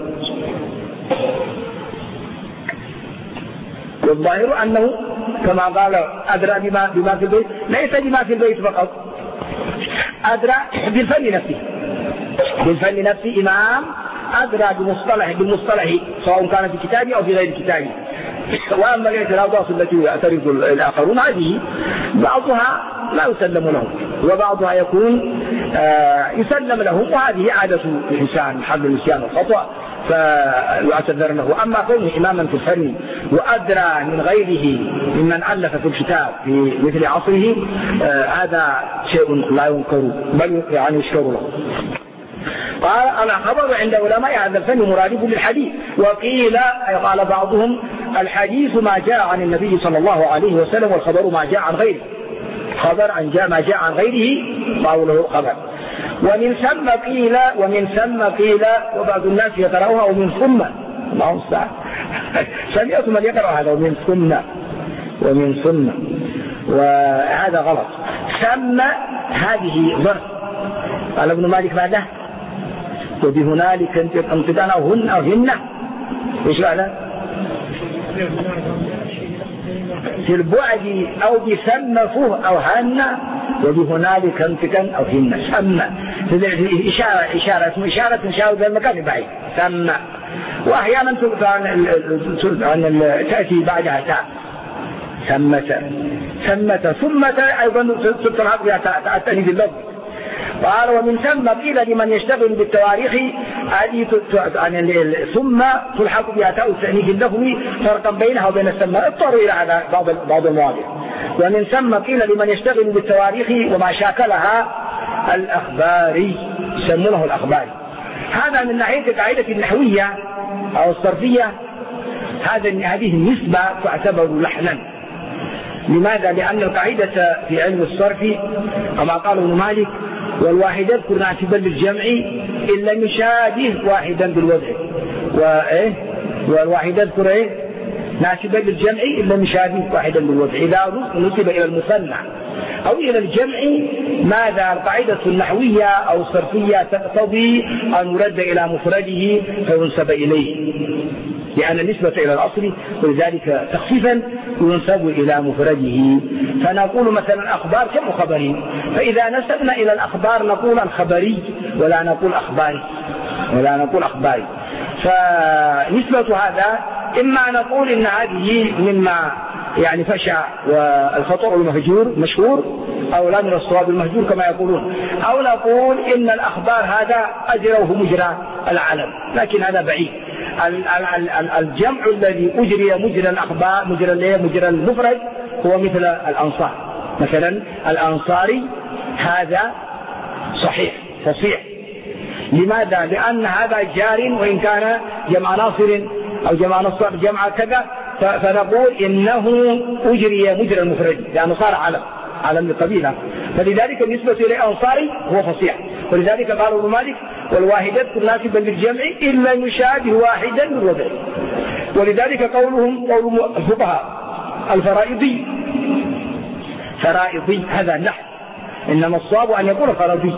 S1: والظاهر أنه كما قال أدرى بما في البيت، ليس بما في البيت فقط، أدرى بالفن نفسه. بالفن نفسه إمام أدرى بالمصطلح سواء كان في كتابه أو في غير كتابه. وأما الاعتراضات التي يعترض الآخرون هذه بعضها لا يسلم لهم وبعضها يكون يسلم لهم، وهذه عادة الإنسان حظ النسيان والخطأ فيعتذر له. أما كونه إماما في الفن وأدرى من غيره ممن ألف في الكتاب في مثل عصره هذا شيء لا ينكر بل يعني يشكر له. قال الخبر عند علماء هذا الفن مرادف للحديث. وقيل قال بعضهم الحديث ما جاء عن النبي صلى الله عليه وسلم والخبر ما جاء عن غيره. خبر عن ما جاء عن غيره قوله خبر. ومن ثم قيل وبعض الناس يقرأها ومن ثم الله المستعان سمعت من يقرأ هذا ومن ثم وهذا غلط. ثم هذه ظرف قال ابن مالك بعده وبهنالك انطقنا أو هن أو هن ايش معنى في البعد أو بثم فه أو هن وبهنالك انطقا أو هن ثم إشارة تشاور بين المكان بعيد ثم. وأحيانا تأتي بعدها تاء ثمة أيضا تلحق بها التأنيث اللفظي. قال ومن ثم قيل لمن يشتغل بالتواريخ هذه ثم تلحق بها تاء التأنيث اللفظي فرقا بينها وبين الثم. اضطروا إلى هذا بعض المواضع. ومن ثم قيل لمن يشتغل بالتواريخ وما شاكلها الأخباري يسمونه الأخباري. هذا من ناحية القاعدة النحوية أو الصرفية هذه النسبة تعتبر لحنا. لماذا؟ لأن القاعدة في علم الصرف كما قال ابن مالك والواحد يذكر ناسبا للجمع إن لم يشابه واحدا بالوضع والواحد يذكر ناسبا للجمع إن لم يشابه واحدا بالوضع. إذا نسب إلى المثنى أو إلى الجمع ماذا القاعدة النحوية أو الصرفية تقتضي أن يرد إلى مفرده فينسب إليه لأن النسبة إلى الأصل ولذلك تخفيفا ينسب إلى مفرده. فنقول مثلا أخبار كم خبرين فإذا نسبنا إلى الأخبار نقول الخبري ولا نقول أخباري. فنسبة هذا إما نقول إن هذه مما يعني فشى والخطأ المهجور مشهور أو لا من الصواب المهجور كما يقولون، أو نقول إن الأخبار هذا أجره مجرى العلم لكن هذا بعيد. الجمع الذي أجري مجرى الأخبار مجرى المفرد هو مثل الأنصار مثلا الأنصاري هذا صحيح فصيح. لماذا؟ لأن هذا جار وإن كان جمع ناصر أو جمع نصر جمع كذا فنقول إنه أجري مجرى المفرد لأنه صار علم القبيلة فلذلك النسبة إلى أنصاري هو فصيح. ولذلك قال ابن مالك والواحد يذكر ناسبا للجمع إلا يشابه واحدا بالوضع. ولذلك قول الفقهاء الفرائضي هذا النحو إنما الصواب أن يكون فرضي.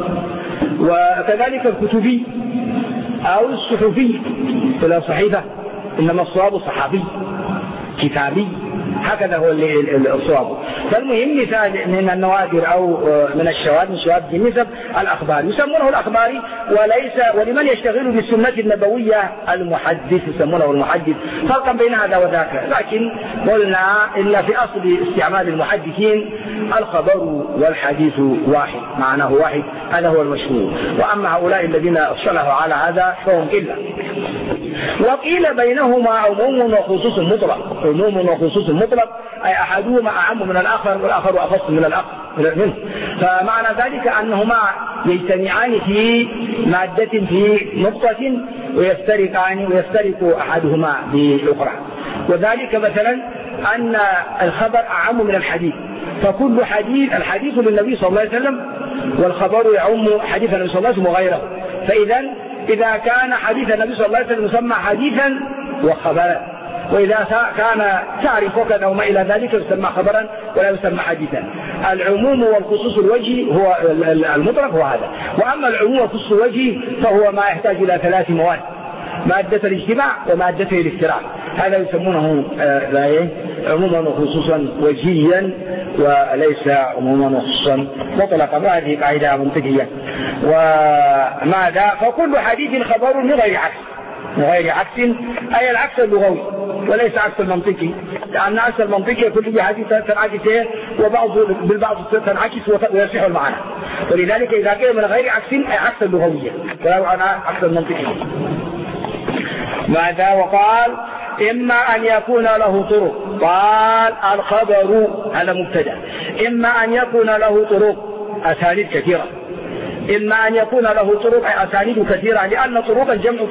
S1: وكذلك الكتبي أو الصحفي ولا صحيفة إنما الصواب صحابي كتابي هكذا هو الصواب. فالمهم مثال من النوادر أو من الشواذ من شواذ النسب الأخبار يسمونه الأخباري ولمن يشتغل بالسنة النبوية المحدث يسمونه المحدث. فرقا بين هذا وذاك لكن قلنا إن في أصل استعمال المحدثين الخبر والحديث واحد معناه واحد هذا هو المشهور. وأما هؤلاء الذين صلحوا على هذا فهم إلا. وقيل بينهما عموم وخصوص مطلق أي أحدهما أعم من الآخر والآخر أخص من منه. فمعنى ذلك أنهما يجتمعان في مادة في نقطة ويفترق أحدهما بالأخرى. وذلك مثلا أن الخبر أعم من الحديث فكل الحديث للنبي صلى الله عليه وسلم والخبر يعم حديث النبي صلى الله عليه وسلم وغيره. إذا كان حديث النبي صلى الله عليه وسلم يسمى حديثا وخبرا وإذا كان تعرف وكذا وما إلى ذلك يسمى خبرا ولا يسمى حديثا. العموم والخصوص الوجهي هو المطلق هو هذا. وأما العموم والخصوص الوجهي فهو ما يحتاج إلى 3 مواد مادة الاجتماع ومادة الافتراق. هذا يسمونه عموما وخصوصا وجهيا وليس عموما وخصوصا مطلقا، وهذه قاعدة منطقية. وماذا؟ فكل حديث خبر من غير عكس، من غير عكس أي العكس اللغوي وليس عكس المنطقي، لأن عكس المنطقي يكون به حديث تنعكس بالبعض تنعكس ويصح المعنى، ولذلك إذا كان من غير عكس أي عكس اللغوية ولو عن عكس المنطقي. ماذا؟ وقال إما أن يكون له طرق، قال الخبر هذا مبتدأ، إما أن يكون له طرق أسانيد كثيرة، إما أن يكون له طرق أسانيد كثيرة، لأن طرقا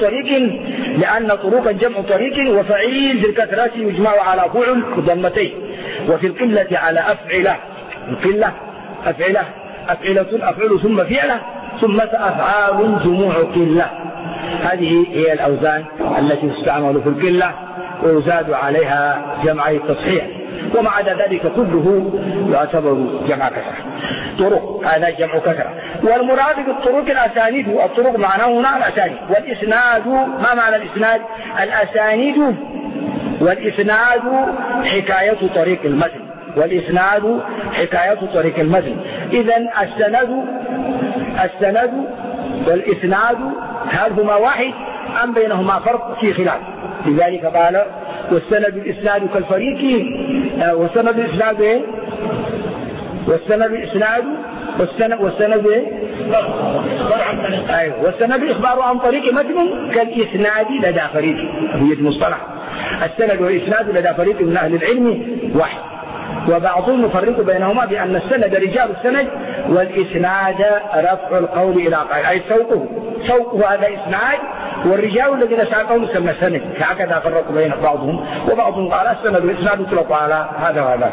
S1: جمع طريق، وفعيل في الكثرة يجمع على فعل بضمتين، وفي القلة على أفعلة، القلة أفعلة أفعل ثم فعلة ثم أفعال جموع قلة. هذه هي الأوزان التي تستعمل في القلة ويزاد عليها جمعي التصحيح، وما عدا ذلك كله يعتبر جمع كثرة. طرق هذا جمع كثرة، والمراد بالطرق الأسانيد، الطرق معناه هنا الأسانيد. والإسناد ما معنى الإسناد؟ الأسانيد والإسناد حكاية طريق المتن، والإسناد حكاية طريق المتن. إذن السند والإسناد هل هما واحد أم بينهما فرق؟ في خلاف. لذلك قال والسند الإسناد كالفريق، والسند الإسناد والسند إخبار عن طريق متن كالإسناد لدى فريق، هي المصطلح. السند والإسناد لدى فريق من أهل العلم واحد، وبعضهم يفرق بينهما بأن السند رجال السند، والإسناد رفع القول إلى قائل، أي سوقه هذا إسناد، والرجال الذين ساقهم يسمى سند. هكذا فرقوا بين بعضهم، وبعضهم قال السند والإسناد يطلق على هذا وهذا.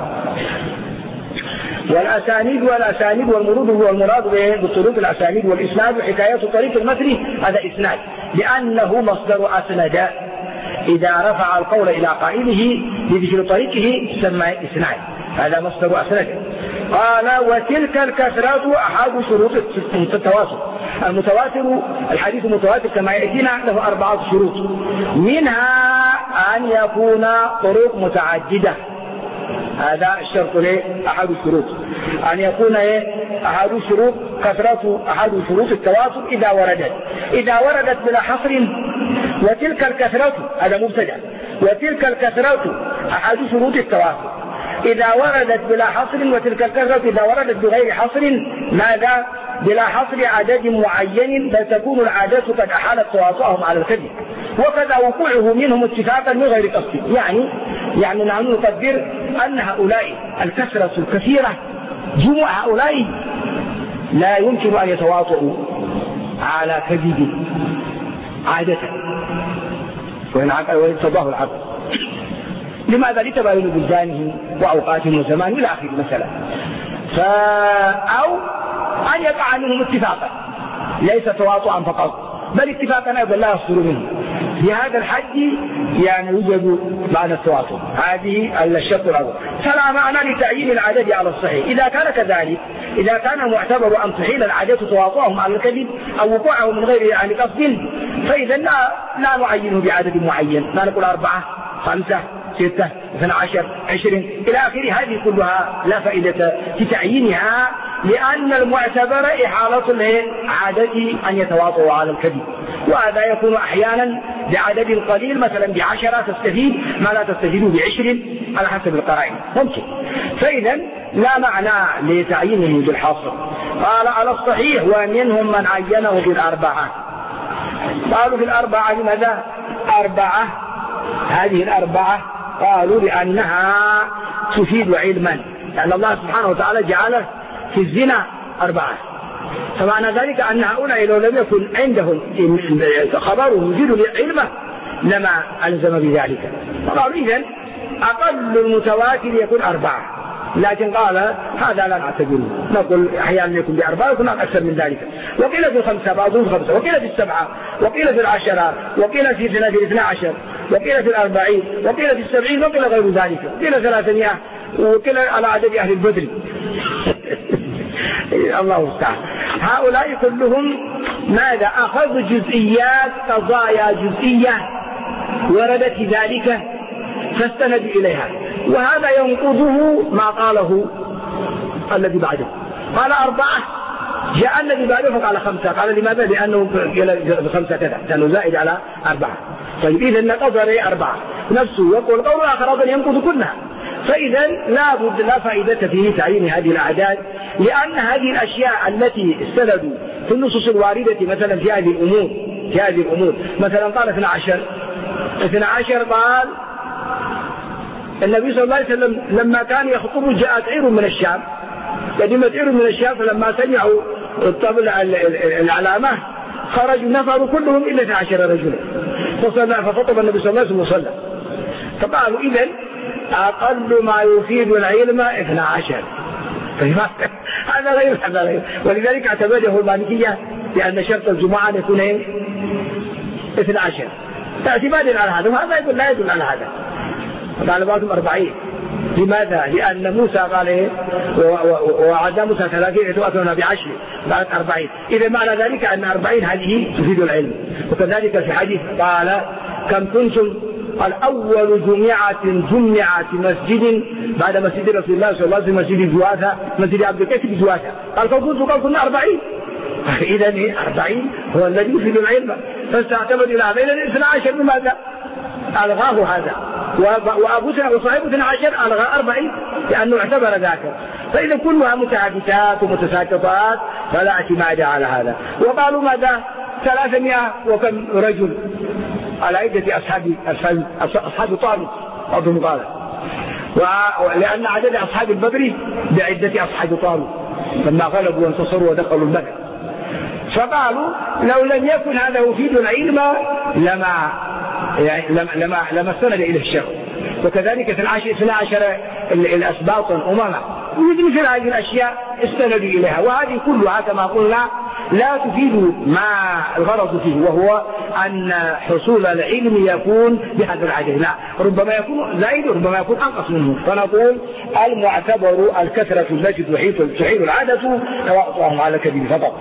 S1: والأسانيد والمراد بالطرق الأسانيد والإسناد حكاية طريق المتن، هذا إسناد، لأنه مصدر أسند، إذا رفع القول إلى قائله بذكر طريقه سمى إسناد، هذا مصدر أسند. قال وتلك الكثرة أحد شروط التواتر. الحديث المتواتر كما يأتينا له 4 شروط، منها أن يكون طرق متعددة، هذا الشرط أحد الشروط، أن يكون أحد شروط التواتر إذا وردت بلا حصر. وتلك الكثرة هذا مبتدأ، وتلك الكثرة أحد شروط التواتر إذا وردت بلا حصر، وتلك الكثرة إذا وردت بغير حصر. ماذا؟ بلا حصر عدد معين، بل تكون العادات قد أحالت تواطؤهم على الكذب، وكذا وقوعه منهم اتفاقا من غير قصد. يعني نحن نقدر أن هؤلاء الكثرة الكثيرة جموع هؤلاء لا يمكن أن يتواطؤوا على كذب عادة، وإن تضاه العقل. لماذا؟ لتباين بلدانهم وأوقاتهم وزمانهم إلى آخر المسألة. أو أن يقع منهم اتفاقا ليس تواطؤا فقط، بل اتفاقا أيضا لا يصدر منه. في هذا الحد يوجد معنى التواطؤ، هذه الشرط الأول. فلا معنى لتعيين العدد على الصحيح. إذا كان كذلك، إذا كان معتبر أن تحيل العادات تواطؤهم على الكذب أو وقوعه من غير قصد، فإذا لا نعينه بعدد معين، لا نقول 4 5 6 12 20 إلى آخره. هذه كلها لا فائدة في تعيينها، لأن المعتبر إحالة العادة أن يتواطؤوا على الكذب، وهذا يكون أحيانا بعدد قليل، مثلا ب10 تستفيد ما لا تستفيد ب20 على حسب القرائن ممكن. فإذا لا معنى لتعيينه بالحاصل. قال على الصحيح ومنهم من عينه بال4. قالوا في4 لماذا 4؟ هذه ال4 قالوا لأنها تفيد علما، لأن الله سبحانه وتعالى جعل في الزنا 4. فمعنى ذلك أن هؤلاء لو لم يكن عندهم خبر يفيد علمه لما ألزم بذلك. فقالوا إذن أقل المتواتر يكون 4، لكن قال هذا لا نعتبره، نقول أحيانا يكون ب4 ويكون أكثر من ذلك. وقيل في 5 بعضهم 5، وقيل في 7، وقيل في 10، وقيل في 12، وقيل في 40، وقيل في 70، وقيل غير ذلك، وقيل 300، وقيل على عدد أهل البدر. الله المستعان. هؤلاء كلهم ماذا؟ أخذوا جزئيات، قضايا جزئية وردت ذلك فاستندوا إليها، وهذا ينقضه ما قاله الذي بعده. قال 4. جاء الذي بعده فقال 5. قال لماذا؟ لأنه ب5 كذا كانوا زائد على 4. طيب إذا نقض عليه 4 نفسه. يقول قول الآخر أيضا ينقض كلها. فإذا لا فائدة في تعيين هذه الأعداد، لأن هذه الأشياء التي استندوا في النصوص الواردة مثلا في هذه الأمور مثلا قال 12 قال النبي صلى الله عليه وسلم لما كان يخطب جاءت عير من الشام، قدمت عير من الشام، فلما سمعوا الطبل العلامة خرجوا نفروا كلهم إلا 12 رجلا، فخطب النبي صلى الله عليه وسلم وصلى. فقالوا إذن أقل ما يفيد العلم 12. هذا غير ولذلك اعتمده المالكية لأن شرط الجمعة يكون 12 اعتمادا على هذا، وهذا يقول لا يدل على هذا. قال بعضهم 40. لماذا؟ لأن موسى قال وعدا موسى 30 يتوأتون ب10 بعد 40. إذا معنى ذلك أن 40 هذه تفيد العلم. وكذلك في حديث قال كم كنتم؟ قال أول جمعة مسجد بعد مسجد رسول الله صلى الله عليه وسلم مسجد جواثة، مسجد عبد الكيف جواثة. قال كم كنتم؟ قال كنا 40. إذا 40 هو الذي يفيد العلم. فاستعتمد إلى هذا. إذا 12 بماذا؟ ألغاه هذا. وصاحب 12 ألغى 40 لأنه اعتبر ذاك. فإذا كلها متعاكسات ومتساقطات فلا اعتماد على هذا. وقالوا ماذا؟ 300 وكم رجل على عدة أصحاب طالب بعضهم قال، ولأن عدد أصحاب البدر بعدة أصحاب طالب لما غلبوا وانتصروا ودخلوا البدر. فقالوا لو لم يكن هذا يفيد العلم لما استند إليه الشر. وكذلك 12 الأسباط أمما مثل هذه الأشياء استندوا إليها، وهذه كلها كما قلنا لا تفيد ما الغرض فيه، وهو أن حصول العلم يكون بهذا العدد. لا، ربما يكون زائد وربما يكون أنقص منه. فنقول المعتبر الكثرة التي تحيل العادة تواطؤهم على الكذب فقط.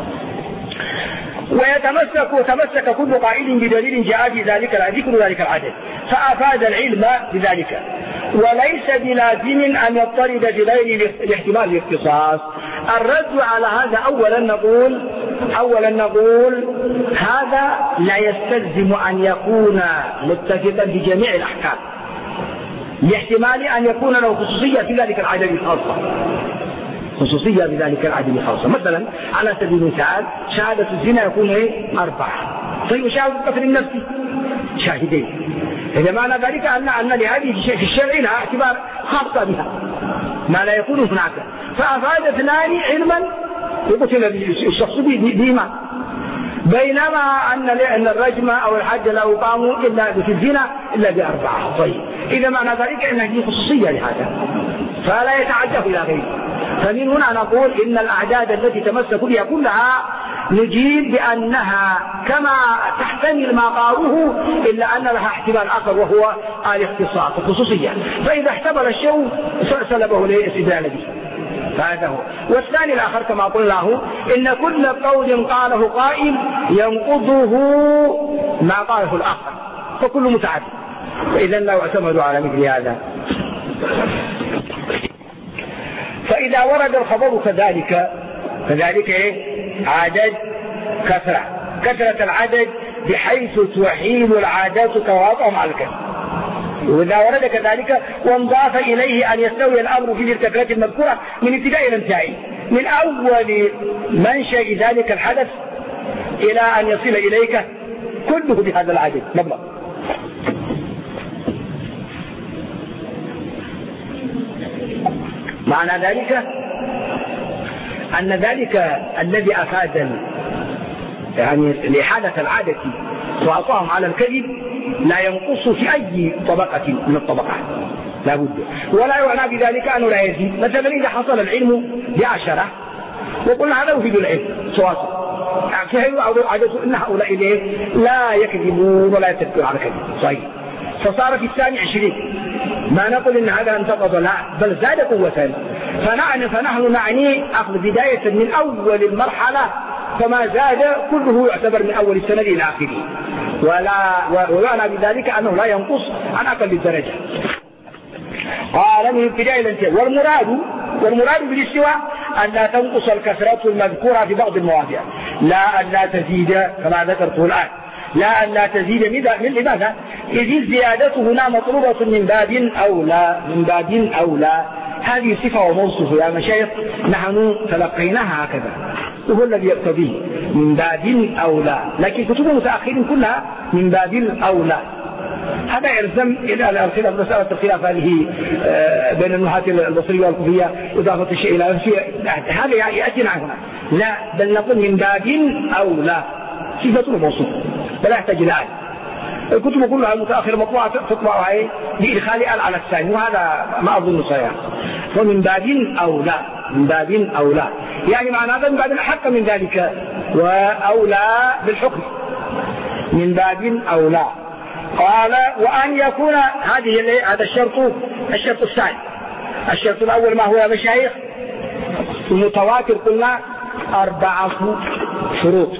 S1: وتمسك كل قائل بدليل جاء في ذكر ذلك العدد فأفاد العلم بذلك، وليس بلازم أن يضطرد بغير الاحتمال الاختصاص. الرد على هذا أولا نقول هذا لا يستلزم أن يكون متفقا بجميع الأحكام، لاحتمال أن يكون له خصوصية في ذلك العدد الخاصة، خصوصية بذلك العدد الخاصة. مثلا على سبيل المثال شهادة الزنا يكون 4. طيب شهادة القتل النفسي شاهدين. إذا معنى ذلك أن لهذه في الشرع لها اعتبار خاصة بها ما لا يكون هناك. فأفاد 2 علما يقتل الشخص بهما، بينما أن الرجم أو الحد لا يقام إلا في الزنا إلا ب4. طيب إذا معنى ذلك أن هذه خصوصية لهذا فلا يتعدى إلى غيره. فمن هنا نقول إن الأعداد التي تمسك بها كلها نجيب بأنها كما تحتمل ما قالوه إلا أن لها احتمال آخر وهو الاختصاص الخصوصية. فإذا احتمل الشيء سلبه الاستدلال به، فهذا هو. والثاني الآخر كما قلناه إن كل قول قاله قائل ينقضه ما قاله الآخر، فكل متعدد، فإذا لا يعتمد على مثل هذا. فإذا ورد الخبر كذلك عدد كثرة العدد بحيث تحيل العادات تواطؤهم على الكذب. وإذا ورد كذلك وانضاف إليه أن يستوي الأمر في الكثرة المذكورة من ابتداء إلى انتهاء، من أول منشأ ذلك الحدث إلى أن يصل إليك كله بهذا العدد مبلغ. معنى ذلك أن ذلك الذي أفاد يعني لحالة العادة وأطاهم على الكذب لا ينقص في أي طبقة من الطبقات لا بد، ولا يعنى بذلك أنه لا يزيد. مثلا إذا حصل العلم ب10 وقلنا هذا يفيد العلم سواء فهي عادة إن هؤلاء لا يكذبون ولا يتكلون على كذب. صحيح. فصار في الثاني 20 ما نقول إن هذا انتقض، لا بل زاد قوة. فنحن نعني أخذ بداية من أول المرحلة، فما زاد كله يعتبر من أول السنة إلى آخره، ويعنى بذلك أنه لا ينقص عن أقل الدرجة. قال من ابتداء إلى انتهاء. والمراد بالاستواء أن لا تنقص الكثرة المذكورة في بعض المواضع، لا أن لا تزيد كما ذكرته الآن، لا أن لا تزيد من لماذا؟ إذ الزيادة هنا مطلوبة من باب أولى، من باب أولى. هذه صفة وموصف يا مشايخ نحن تلقيناها هكذا، وهو الذي يقتضيه من باب أولى، لكن كتب المتأخرين كلها من باب أولى. هذا يلزم إلى الخلاف، مسألة الخلاف هذه بين النحاة البصرية والكوفية إضافة الشيء إلى هذا يأتينا هنا، لا بل نقول من باب أولى صفة وموصوف ولا يحتاج إلى آية. الكتب كلها المتأخرة مطبوعة تطبعها لإدخال آل على الثاني، وهذا ما أظن صحيح. ومن باب أولى، من باب أولى يعني معنى هذا من باب أحق من ذلك وأولى بالحكم، من باب أولى. قال وأن يكون هذا الشرط الثاني. الشرط الأول ما هو يا مشايخ؟ المتواتر قلنا 4 شروط.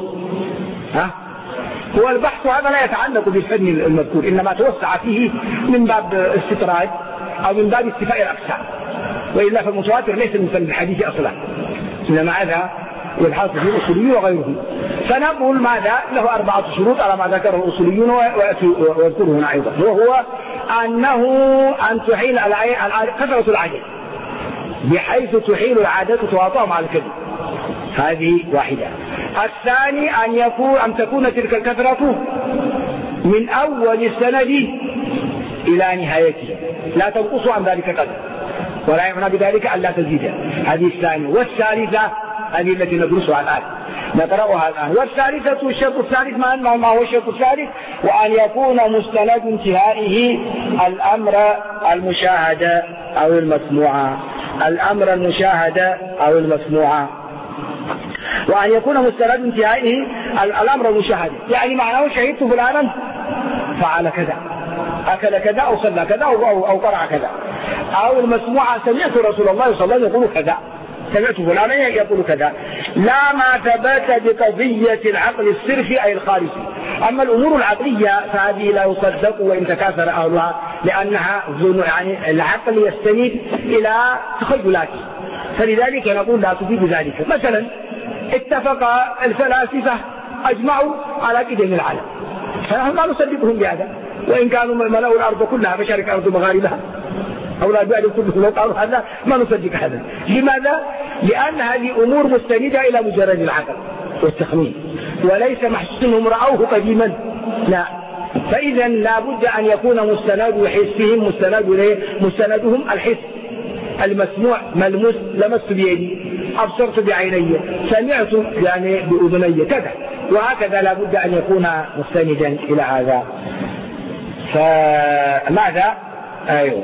S1: هو البحث هذا لا يتعلق بالفن المذكور، إنما توسع فيه من باب استطراد أو من باب استفاء الأقسام، وإلا فالمتواتر ليس من فن الحديث أصلا، إنما هذا يبحث فيه الأصوليون وغيره. فنقول ماذا؟ له 4 شروط على ما ذكره الأصوليون ويذكره هنا أيضا، وهو أن تحيل كثرة العدد بحيث تحيل العادة تواطأ مع الكذب، هذه واحدة. الثاني أن تكون تلك الكثرة من أول السند إلى نهايته، لا تنقص عن ذلك قدر، ولا يعنى بذلك أن لا تزيد. هذه الثانية. والثالثة هذه التي ندرسها الآن نقرأها الآن. والثالثة الشرط الثالث ما هو الشرط الثالث؟ وأن يكون مستند انتهائه الأمر المشاهد أو المسموع، الأمر المشاهد أو المسموع. وأن يكون مستند انتهائه الأمر المشاهد، يعني معناه شهدت فلانا فعل كذا، أكل كذا أو صلى كذا أو قرأ كذا. أو المسموع سمعت رسول الله صلى الله عليه وسلم يقول كذا، سمعت فلانا يقول كذا، لا ما ثبت بقضية العقل الصرفي أي الخارجي. أما الأمور العقلية فهذه لا يصدق وإن تكاثر أهلها، لأنها يعني العقل يستند إلى تخيلات، فلذلك نقول لا تفيد ذلك. مثلا اتفق الفلاسفة أجمعوا على قدم العالم، فنحن لا نصدقهم بهذا، وإن كانوا ملأوا الأرض كلها مشارق الأرض مغاربها أو لا بعد كلهم لو قالوا هذا ما نصدق هذا. لماذا؟ لأن هذه أمور مستندة إلى مجرد العقل والتخمين، وليس محسوس أنهم رأوه قديما، لا. فإذا لا بد أن يكون مستند حسهم، مستندهم الحس، المسموع ملموس، لمست بيدي، أبصرت بعيني، سمعت يعني بأذني كذا، وهكذا لا بد أن يكون مستندا إلى هذا. فماذا؟ أيوه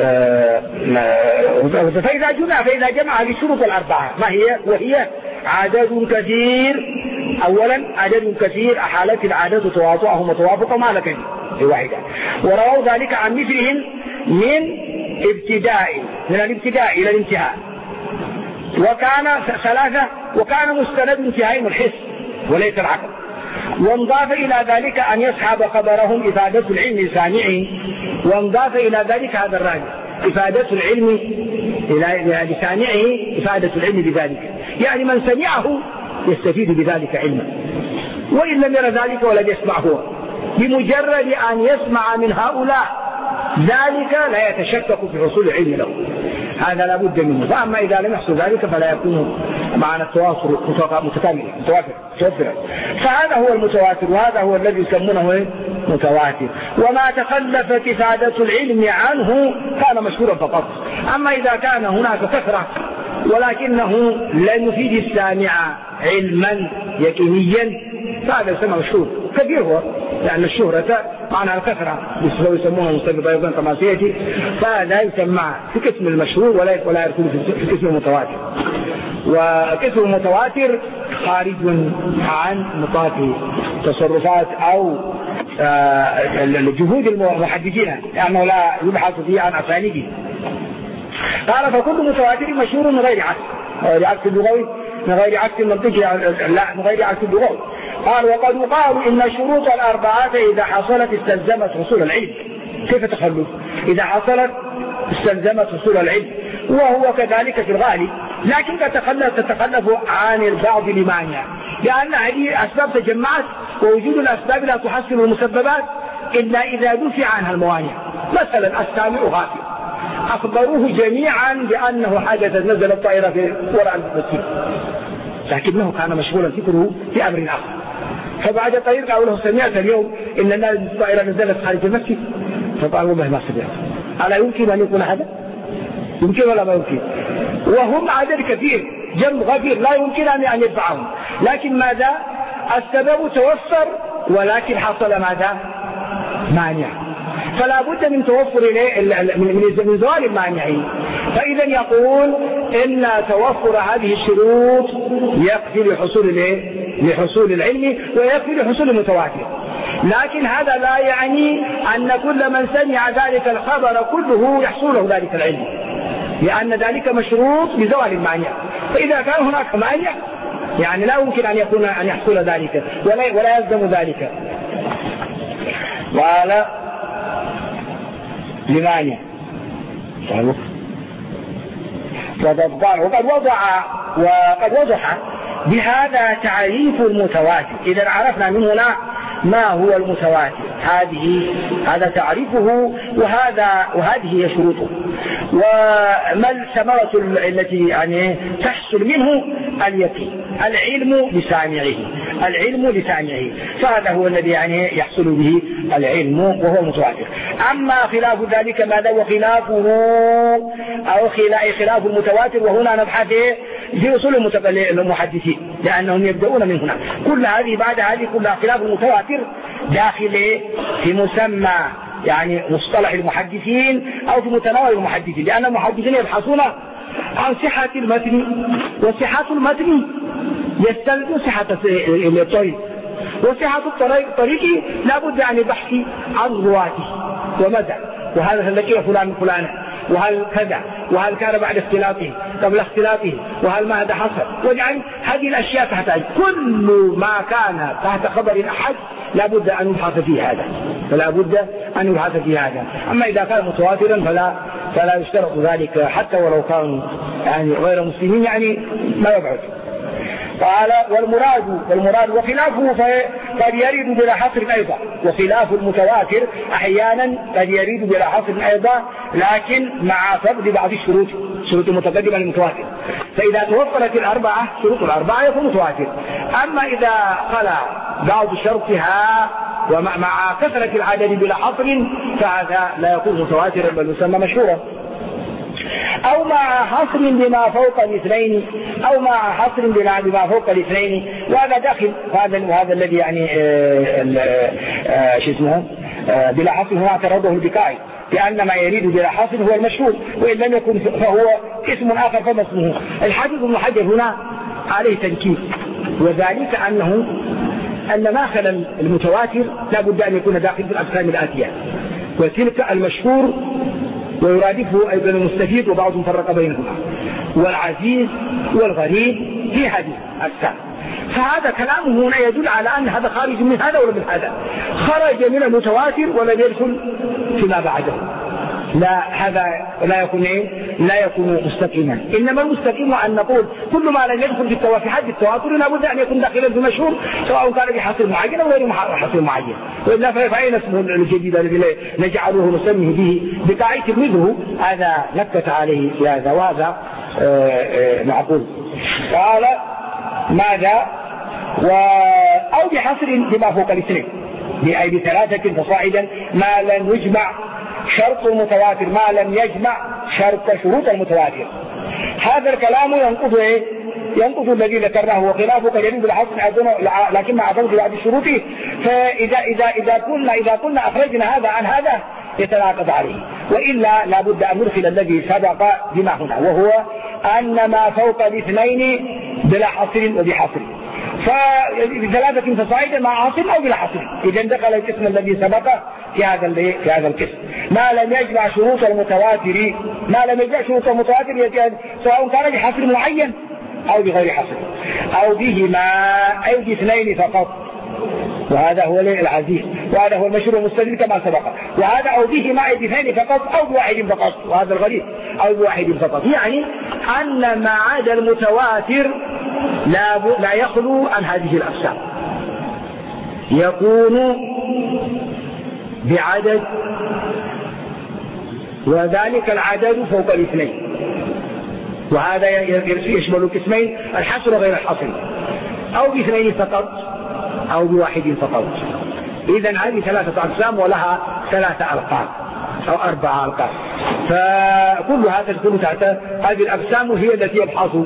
S1: فإذا جمع هذه الشروط الأربعة ما هي؟ وهي عدد كثير. أولا عدد كثير أحالت العادة تواطؤهم وتوافقهم على كثير واحدة، ورووا ذلك عن مثلهم من الابتداء إلى الانتهاء. وكان 3 وكان مستند انتهاء الحس وليس العقل. وانضاف إلى ذلك أن يسحب خبرهم إفادة العلم لسامعه، وانضاف إلى ذلك هذا الراجع إفادة العلم لسامعه، إفادة العلم بذلك، يعني من سمعه يستفيد بذلك علما، وإن لم ير ذلك ولم يسمع هو، بمجرد أن يسمع من هؤلاء ذلك لا يتشكك في حصول العلم له، هذا لا بد منه. فأما إذا لم يحصل ذلك فلا يكون معنى التواصل متواترا. فهذا هو المتواتر، وهذا هو الذي يسمونه متواتر. وما تخلفت إفادة العلم عنه كان مشهورا فقط. أما إذا كان هناك كثرة ولكنه لم يفيد السامع علما يقينيا فهذا يسمى مشهور كثير، هو لأن الشهرة معنى الكثرة يسمونها مستفيض أيضا كما سيأتي، فهذا يسمى في قسم المشهور ولا يكون في قسم المتواتر. وقسم المتواتر خارج عن نطاق تصرفات أو جهود المحدثين، لأنه لا يبحث فيه عن أسانيده. قال فكل متواتر مشهور من غير عكس اللغوي، من غير عكس المنطقي، لا من غير عكس اللغوي. قال وقد قالوا إن شروط الأربعة إذا حصلت استلزمت حصول العلم. كيف تخلف؟ إذا حصلت استلزمت حصول العلم. وهو كذلك في الغالب، لكن تتخلف عن البعض لمانع، لأن هذه أسباب تجمعت، ووجود الأسباب لا تحصل المسببات إلا إذا دفع عنها الموانع. مثلا السامع غافل، أخبروه جميعا بأنه حادث نزل الطائرة في وراء المسجد، لكنه كان مشغولا فكره في أمر آخر، فبعد طائر قالوا له سمعت اليوم إن الطائرة نزلت خارج المسجد، فقال والله ما سمعت. ألا يمكن أن يكون هذا؟ يمكن ولا ما يمكن؟ وهم عدد كثير جمع غفير لا يمكن أن يدفعهم، لكن ماذا؟ السبب توفر، ولكن حصل ماذا؟ مانع، فلا بد من توفر من زوال المانعين. فإذا يقول إن توفر هذه الشروط يكفي لحصول العلم ويكفي لحصول المتواتر، لكن هذا لا يعني أن كل من سمع ذلك الخبر كله يحصل له ذلك العلم، لأن ذلك مشروط بزوال المانع. فإذا كان هناك مانع يعني لا يمكن أن يحصل ذلك ولا يلزم ذلك. قال لمانع وقد وضح بهذا تعريف المتواتر. إذا عرفنا من هنا ما هو المتواتر، هذا تعريفه وهذه هي شروطه، وما الثمرة التي يعني تحصل منه؟ اليقين، العلم لسامعه، فهذا هو الذي يعني يحصل به العلم وهو متواتر. أما خلاف ذلك ماذا؟ وخلافه أو خلاف المتواتر، وهنا نبحث في أصول المحدثين لأنهم يبدأون من هنا. كل هذه بعد هذه كلها خلاف المتواتر داخل في مسمى يعني مصطلح المحدثين أو في متناول المحدثين، لأن المحدثين يبحثون عن صحة المتن، وصحة المتن يستلزم صحة الطريق، وصحة الطريق لا بد عن البحث عن رواته ومدى، وهذا ذكر فلان فلانا، وهل كذا، وهل كان بعد اختلاطه قبل اختلاطه، وهل ماذا حصل، وجعل هذه الأشياء تحتاج كل ما كان تحت خبر أحد لا بد أن يبحث فيه هذا، أما إذا كان متواترا فلا يشترط ذلك حتى ولو كانوا يعني غير مسلمين، يعني ما يبعد. قال والمراد وخلافه قد يرد بلا حصر أيضا، وخلاف المتواتر أحيانا قد يرد بلا حصر أيضا، لكن مع فقد بعض الشروط المتقدمة للمتواتر. فإذا توفرت شروط الأربعة يكون متواتر، أما إذا خلا بعض شرطها ومع كثرة العدد بلا حصر فهذا لا يكون متواترا بل يسمى مشهورا، أو مع حصر بما فوق الاثنين، وهذا داخل وهذا الذي يعني بلا حصر هو اعترضه البكائي، لأن ما يريد بلا حصر هو المشهور، وإن لم يكن فهو اسم آخر فما اسمه. الحافظ ابن حجر هنا عليه تنكير، وذلك أن ما خلا المتواتر لا بد أن يكون داخل في الأقسام الآتية، وتلك المشهور ويرادفه أيضا المستفيد، وبعضهم فرق بينهما، والعزيز والغريب في هذه الأقسام. فهذا كلامه هنا يدل على أن هذا خارج من هذا ولا من هذا، خرج من المتواتر ولم يدخل فيما بعده. لا، هذا لا يكون مستقيما. إنما المستقيم أن نقول كل ما لم يدخل في حد التواتر لابد أن يكون داخلا في مشهور، سواء كان بحصر معين أو غير حصر معين، وإلا فأين اسمه الجديد الذي نجعله نسميه به بقاعدة تلميذه؟ هذا نكت عليه في هذا، وهذا معقول. قال ماذا؟ أو بحصر بما فوق الاثنين، بأي بثلاثة فصاعدا ما لم يجمع شرط المتواتر، ما لم يجمع شروط المتواتر. هذا الكلام ينقض الذي ذكرناه، وخلافه قد يريد الحصر لكن مع فوق بعض شروطه. فإذا قلنا أخرجنا هذا عن هذا يتناقض عليه، وإلا لابد أن ندخل الذي سبق بما هنا، وهو أن ما فوق الاثنين بلا حصر وبحصر، فبثلاثة فصاعدا مع حصر أو بلا حصر. إذا دخل الاسم الذي سبق في هذا القسم. ما لم يجمع شروط المتواتر، سواء كان بحصر معين أو بغير حصر، أو بهما أو باثنين فقط، وهذا هو العزيز، وهذا هو المشهور المستدل كما سبق، وهذا أو بهما أو باثنين فقط أو بواحد فقط، وهذا الغريب. أو بواحد فقط. يعني أن ما عدا المتواتر لا يخلو عن هذه الأقسام، يكون بعدد، وذلك العدد فوق الاثنين، وهذا يشمل القسمين الحصر وغير الحصر، أو باثنين فقط أو بواحد فقط. إذن هذه 3 أقسام ولها 3 ألقاب أو 4 ألقاب، فكلها تدخل تحت هذه الأقسام، وهي التي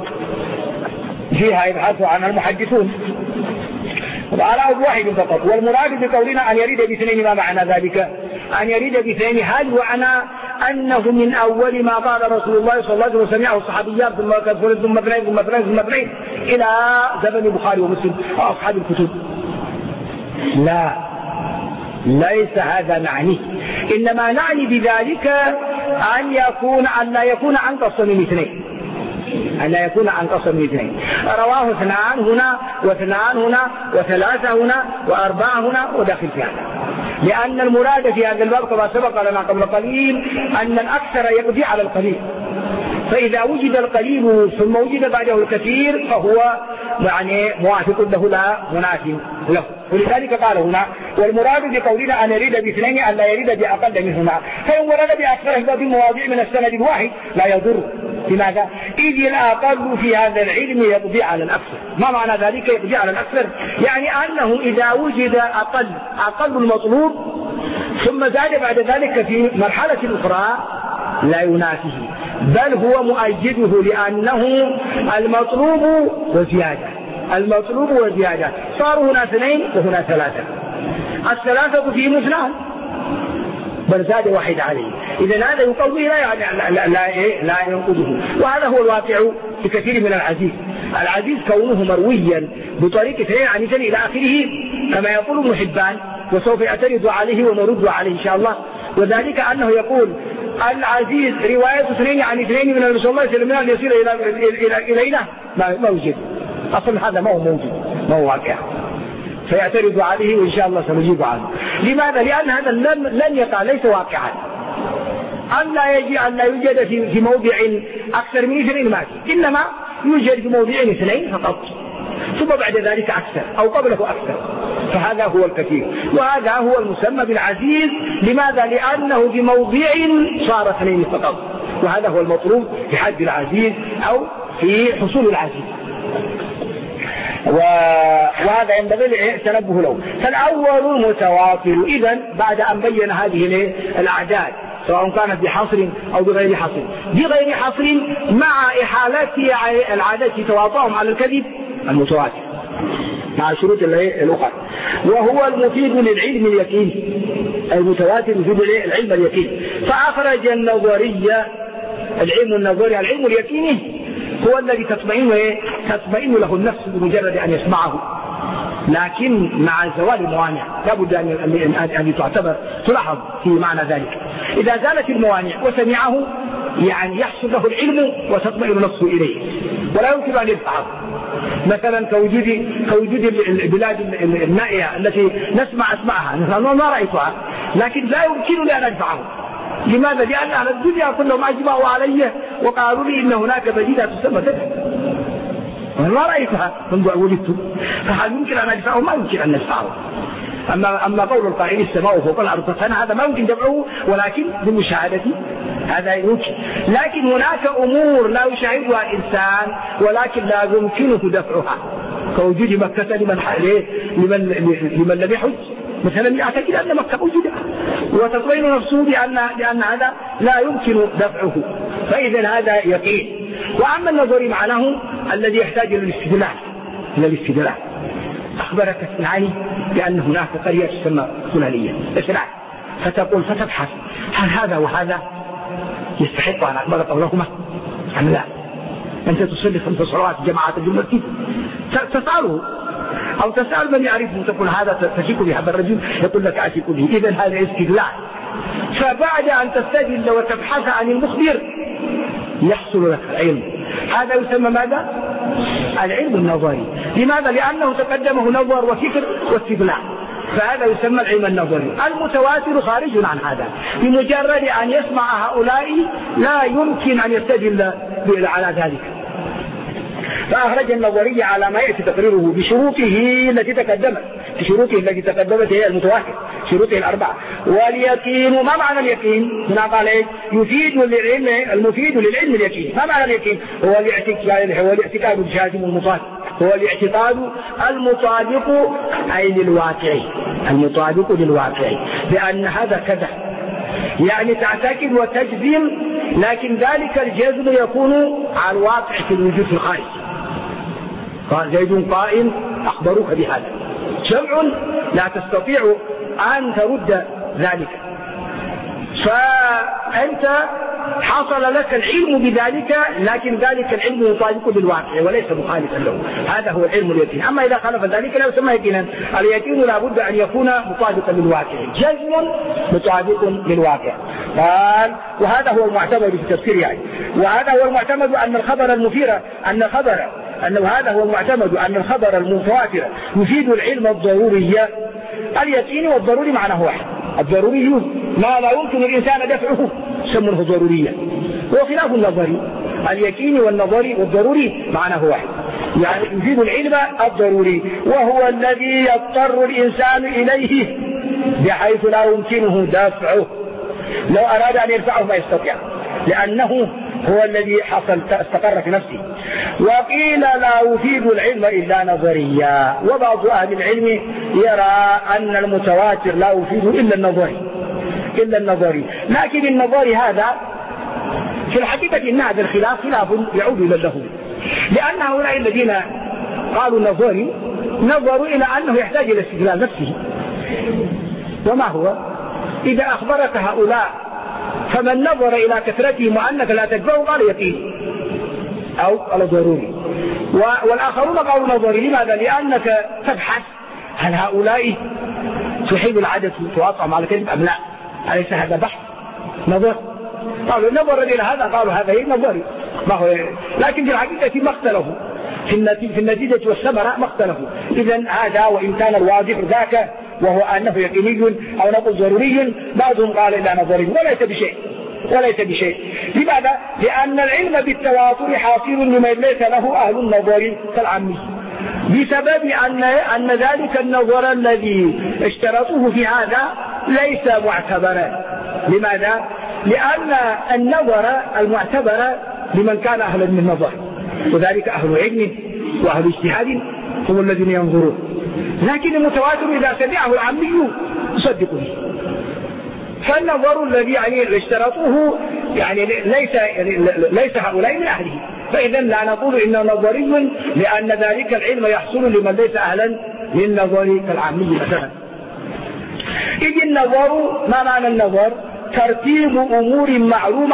S1: يبحث عنها المحدثون. وعلى بواحد فقط. والمراد بقولنا أن يريد باثنين، ما معنى ذلك؟ أن يريد باثنين هل معنى أنه من أول ما قال رسول الله صلى الله عليه وسلم سمعه الصحابيات ثم اثنين ثم اثنين ثم اثنين إلى زمن البخاري ومسلم أو أصحاب الكتب؟ لا، ليس هذا معنيه، إنما نعني بذلك أن لا يكون أنقص من اثنين، أن لا يكون أنقص من اثنين. رواه 2 هنا و2 هنا و3 هنا و4 هنا وداخل في هذا، لأن المراد في هذا الباب كما سبق لنا قبل قليل أن الأكثر يقضي على القليل، فإذا وجد القليل ثم وجد بعده الكثير فهو يعني موافق له لا منافي له. ولذلك قال هنا والمراد بقولنا أن يريد باثنين أن لا يريد بأقل منهما، فإن ورد بأكثر بمواضيع من السند الواحد لا يضر. لماذا؟ إذ الأقل في هذا العلم يقضي على الأكثر. ما معنى ذلك يقضي على الأكثر؟ يعني أنه إذا وجد أقل المطلوب ثم زاد بعد ذلك في مرحلة أخرى لا ينافيه، بل هو مؤيده، لأنه المطلوب وزيادة. صاروا هنا 2 وهنا 3، 3 فيهم 2 بل زاد 1 عليه. إذن هذا يقوي لا ينقضه، وهذا هو الواقع في كثير من العزيز كونه مرويا بطريق 2 عن 2 إلى آخره كما يقول ابن حبان، وسوف يعترض عليه ونرد عليه إن شاء الله. وذلك أنه يقول العزيز رواية 2 عن 2 من الرسول الله صلى الله عليه وسلم يصل إلينا ما يوجد أصلا، هذا ما هو موجود، ما هو واقع، فيعترض عليه وإن شاء الله سنجيب عنه. لماذا؟ لأن هذا لن يقع، ليس واقعا. أن لا يوجد في موضع أكثر من 2 ما في، إنما يوجد في موضع 2 فقط، ثم بعد ذلك أكثر أو قبله أكثر، فهذا هو الكثير، وهذا هو المسمى بالعزيز. لماذا؟ لأنه في موضع صار 2 فقط، وهذا هو المطلوب في حد العزيز أو في حصول العزيز، وهذا ينبغي التنبه له. فالأول المتواتر. إذن بعد أن بين هذه الأعداد سواء كانت بحصر أو بغير حصر، بغير حصر مع إحالة العادات تواطؤهم على الكذب، المتواتر مع شروط الأخرى، وهو المفيد للعلم اليقين. المتواتر يفيد العلم اليقين. فأخرج النظرية، العلم النظري، العلم اليقيني هو الذي تطمئن له النفس بمجرد أن يسمعه، لكن مع زوال الموانع لابد أن تعتبر تلاحظ في معنى ذلك. إذا زالت الموانع وسمعه يعني يحصل له العلم وتطمئن نفسه إليه، ولا يمكن أن يدفعه. مثلا كوجود البلاد النائية التي نسمع أسماءها، نحن ما رأيتها، لكن لا يمكن لي أن أدفعه. لماذا؟ لأن أهل الدنيا كلهم أجمعوا علي وقالوا لي إن هناك مدينة تسمى كذا، وأنا ما رأيتها منذ ولدت، فهل يمكن أن أدفعه؟ ما يمكن أن ندفعه. أما قول القائل السماء فوق الأرض فأنا هذا ما يمكن دفعه، ولكن بالمشاهدة هذا يمكن. لكن هناك أمور لا يشاهدها الإنسان ولكن لا يمكنه دفعها، كوجود مكة لمن لم يحج مثلا يعتقد أن مكة موجودة، وتطمئن نفسه لأن هذا لا يمكن دفعه، فإذا هذا يقين. وأما النظري معناه الذي يحتاج إلى الاستدلال. أخبرك الثاني بأن هناك قرية تسمى فلانية إسرائيل، فتقول فتبحث هل هذا وهذا يستحق أن أقبل قولهما أم لا؟ أنت تصلي 5 صلوات جماعة المسجد، تسأله أو تسأل من يعرفه، تقول هذا تشك به هذا الرجل، يقول لك أشك به. إذن هذا استدلال. فبعد أن تستدل وتبحث عن المخبر يحصل لك العلم. هذا يسمى ماذا؟ العلم النظري. لماذا؟ لأنه تقدمه نظر وفكر واستدلال. فهذا يسمى العلم النظري. المتواتر خارج عن هذا، بمجرد أن يسمع هؤلاء لا يمكن أن يستدل على ذلك. فأخرج النظرية على ما يأتي تقريره بشروطه التي تقدمت، هي المتواتر، شروطه الأربعة. واليقين، ما معنى اليقين؟ هنا قال إيه؟ يفيد للعلم، المفيد للعلم اليقين. ما معنى اليقين؟ هو الاعتقاد الجازم المطابق، هو الاعتقاد المطابق أي للواقع، المطابق للواقع، بأن هذا كذا، يعني تعتقد وتجزم، لكن ذلك الجزم يكون على الواقع في الوجود في الخارج. قال زيد قائم أخبروك بهذا، شمع لا تستطيع أن ترد ذلك، فأنت حصل لك العلم بذلك، لكن ذلك العلم مطابق للواقع وليس مخالفا له. هذا هو العلم اليقين. أما إذا خالف ذلك لا يسمى يقينا. اليقين لا بد أن يكون مطابقا للواقع، جزم مطابق للواقع. قال وهذا هو المعتمد في التفسير يعني. وهذا هو المعتمد أن الخبر المثير، هذا هو المعتمد أن الخبر المتواتر يفيد العلم الضروري. اليقين والضروري معناه واحد. الضروري ما لا يمكن الإنسان دفعه يسمونه ضروريا، وخلاف النظري. اليقين والنظري والضروري معناه واحد، يعني يفيد العلم الضروري، وهو الذي يضطر الإنسان إليه بحيث لا يمكنه دفعه. لو أراد أن يرفعه ما يستطيع، لأنه هو الذي استقر في نفسه. وقيل لا يفيد العلم إلا نظريا. وبعض أهل العلم يرى أن المتواتر لا يفيد إلا النظري. لكن النظري هذا في الحقيقة إن هذا الخلاف خلاف يعود إلى له، لأن هؤلاء الذين قالوا النظري نظروا إلى أنه يحتاج إلى استدلال نفسه. وما هو؟ إذا أخبرك هؤلاء فمن نظر إلى كثرتهم وأنك لا تجبه قال يقين أو على ضروري. والآخرون قالوا نظري. لماذا؟ لأنك تبحث هل هؤلاء تحيل العدد وتواطعهم على كذب أم لا. أليس هذا بحث نظر؟ قالوا نظر إلى هذا، قالوا هذا هي نظري. لكن في الحقيقة ما اختلفوا في النتيجة والثمرة، ما اختلفوا. إذن هذا وإن كان الواضح ذاك وهو أنه يقيني أو نقول ضروري، بعضهم قال إلا نظري وليس بشيء. لماذا؟ لأن العلم بالتواتر حاصل لمن ليس له أهل النظر كالعامي، بسبب أن ذلك النظر الذي اشترطوه في هذا ليس معتبرا. لماذا؟ لأن النظر المعتبر لمن كان أهلا من النظر، وذلك أهل علم وأهل اجتهاد هم الذين ينظرون. لكن المتواتر إذا سمعه العامي يصدق به. فالنظر الذي يعني اشترطوه يعني ليس هؤلاء من أهله، فإذا لا نقول إنه نظري، لأن ذلك العلم يحصل لمن ليس أهلا للنظر كالعامي مثلا. إذ النظر، ما معنى النظر؟ ترتيب أمور معلومة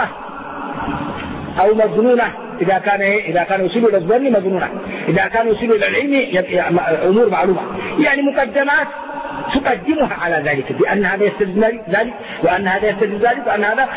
S1: أو مظنونة. إذا كان يصل إلى الظن مظنونة، إذا كان يصل إلى العلم أمور معلومة، يعني مقدمات تقدمها على ذلك، بأن هذا يستلزم ذلك وأن هذا يستلزم ذلك وأن هذا،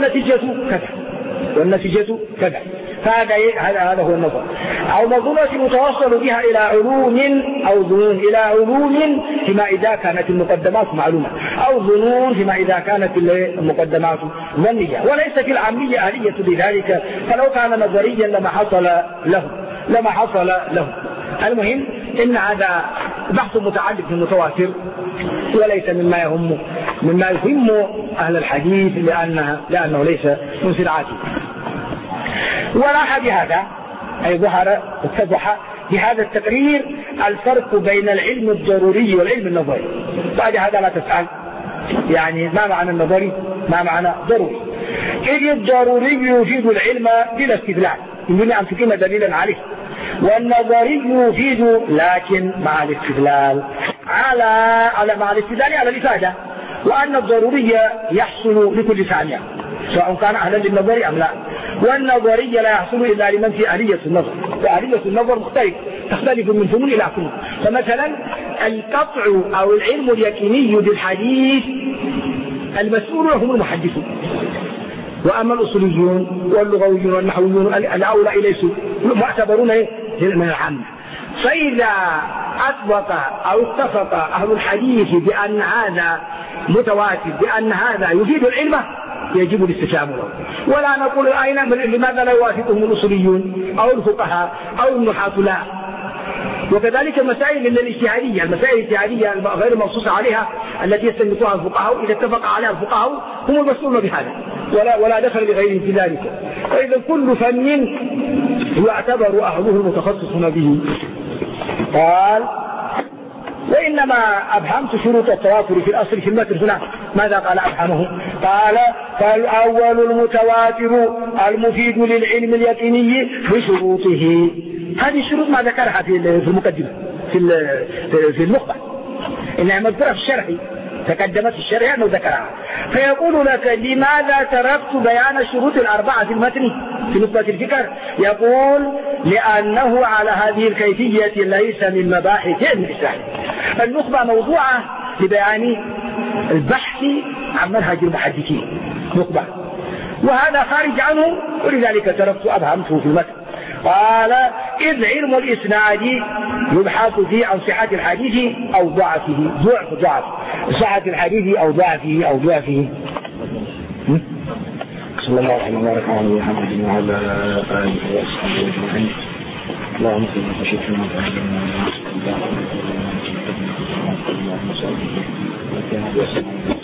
S1: والنتيجة كذا. هذا هو النظر. أو مظنونة متوصل بها إلى علوم أو ظنون، إلى علوم فيما إذا كانت المقدمات معلومة، أو ظنون فيما إذا كانت المقدمات ظنية. وليس في العامية أهلية لذلك، فلو كان نظريا لما حصل له. المهم إن هذا بحث متعلق بالمتواتر، وليس مما يهم أهل الحديث، لأنه ليس من صناعته. وراح بهذا أي ظهر واتضح بهذا التقرير الفرق بين العلم الضروري والعلم النظري. بعد هذا لا تسأل يعني ما معنى النظري، ما معنى ضروري. إذ الضروري يفيد العلم بلا استدلال من دون أن تقيم دليلا عليه، والنظري يفيد لكن مع الاستدلال مع الاستدلال على الإفادة، وأن الضروري يحصل لكل ثانية سواء كان أهلا للنظر أم لا، والنظري لا يحصل إلا لمن في آلية النظر، وآلية النظر تختلف من فنون إلى فنون. فمثلا القطع أو العلم اليقيني بالحديث المسؤول هم المحدثون، وأما الأصوليون واللغويون والنحويون الأولى ليسوا معتبرون من العامة. فإذا أثبت أو اتفق أهل الحديث بأن هذا متواتر، بأن هذا يفيد العلم، يجب الاستسلام له، ولا نقول لماذا لا يوافقهم الأصوليون أو الفقهاء أو النحاة، لا. وكذلك المسائل الاجتهادية، المسائل الاجتهادية غير المنصوص عليها التي يستنبطها الفقهاء، إذا اتفق عليها الفقهاء هم المسؤولون بهذا، ولا دخل لغيرهم في ذلك. فإذا كل فن يعتبر أهله المتخصصون به. قال: وإنما أبهمت شروط التواتر في الأصل في المتن هنا. ماذا قال أبهمه؟ قال: فالأول المتواتر المفيد للعلم اليقيني بشروطه. هذه الشروط ما ذكرها في المقدمة في النخبة، إنها مذكورة في الشرح، تقدمت في الشرح أنه ذكرها. فيقول لك: لماذا تركت بيان الشروط الأربعة في المتن في نخبة الفكر؟ يقول: لأنه على هذه الكيفية ليس من مباحث علم الإسلام. النخبة موضوعة لبيان البحث عن منهج المحدثين، نخبة، وهذا خارج عنه، ولذلك تركت أبهمته في المتن. قال: إذ علم الإسناد يبحث فيه عن صحة الحديث أو ضعفه، ضعف صحة الحديث أو ضعفه. صلى الله عليه وسلم محمد وعلى آله وصحبه أجمعين. اللهم صل وسلم على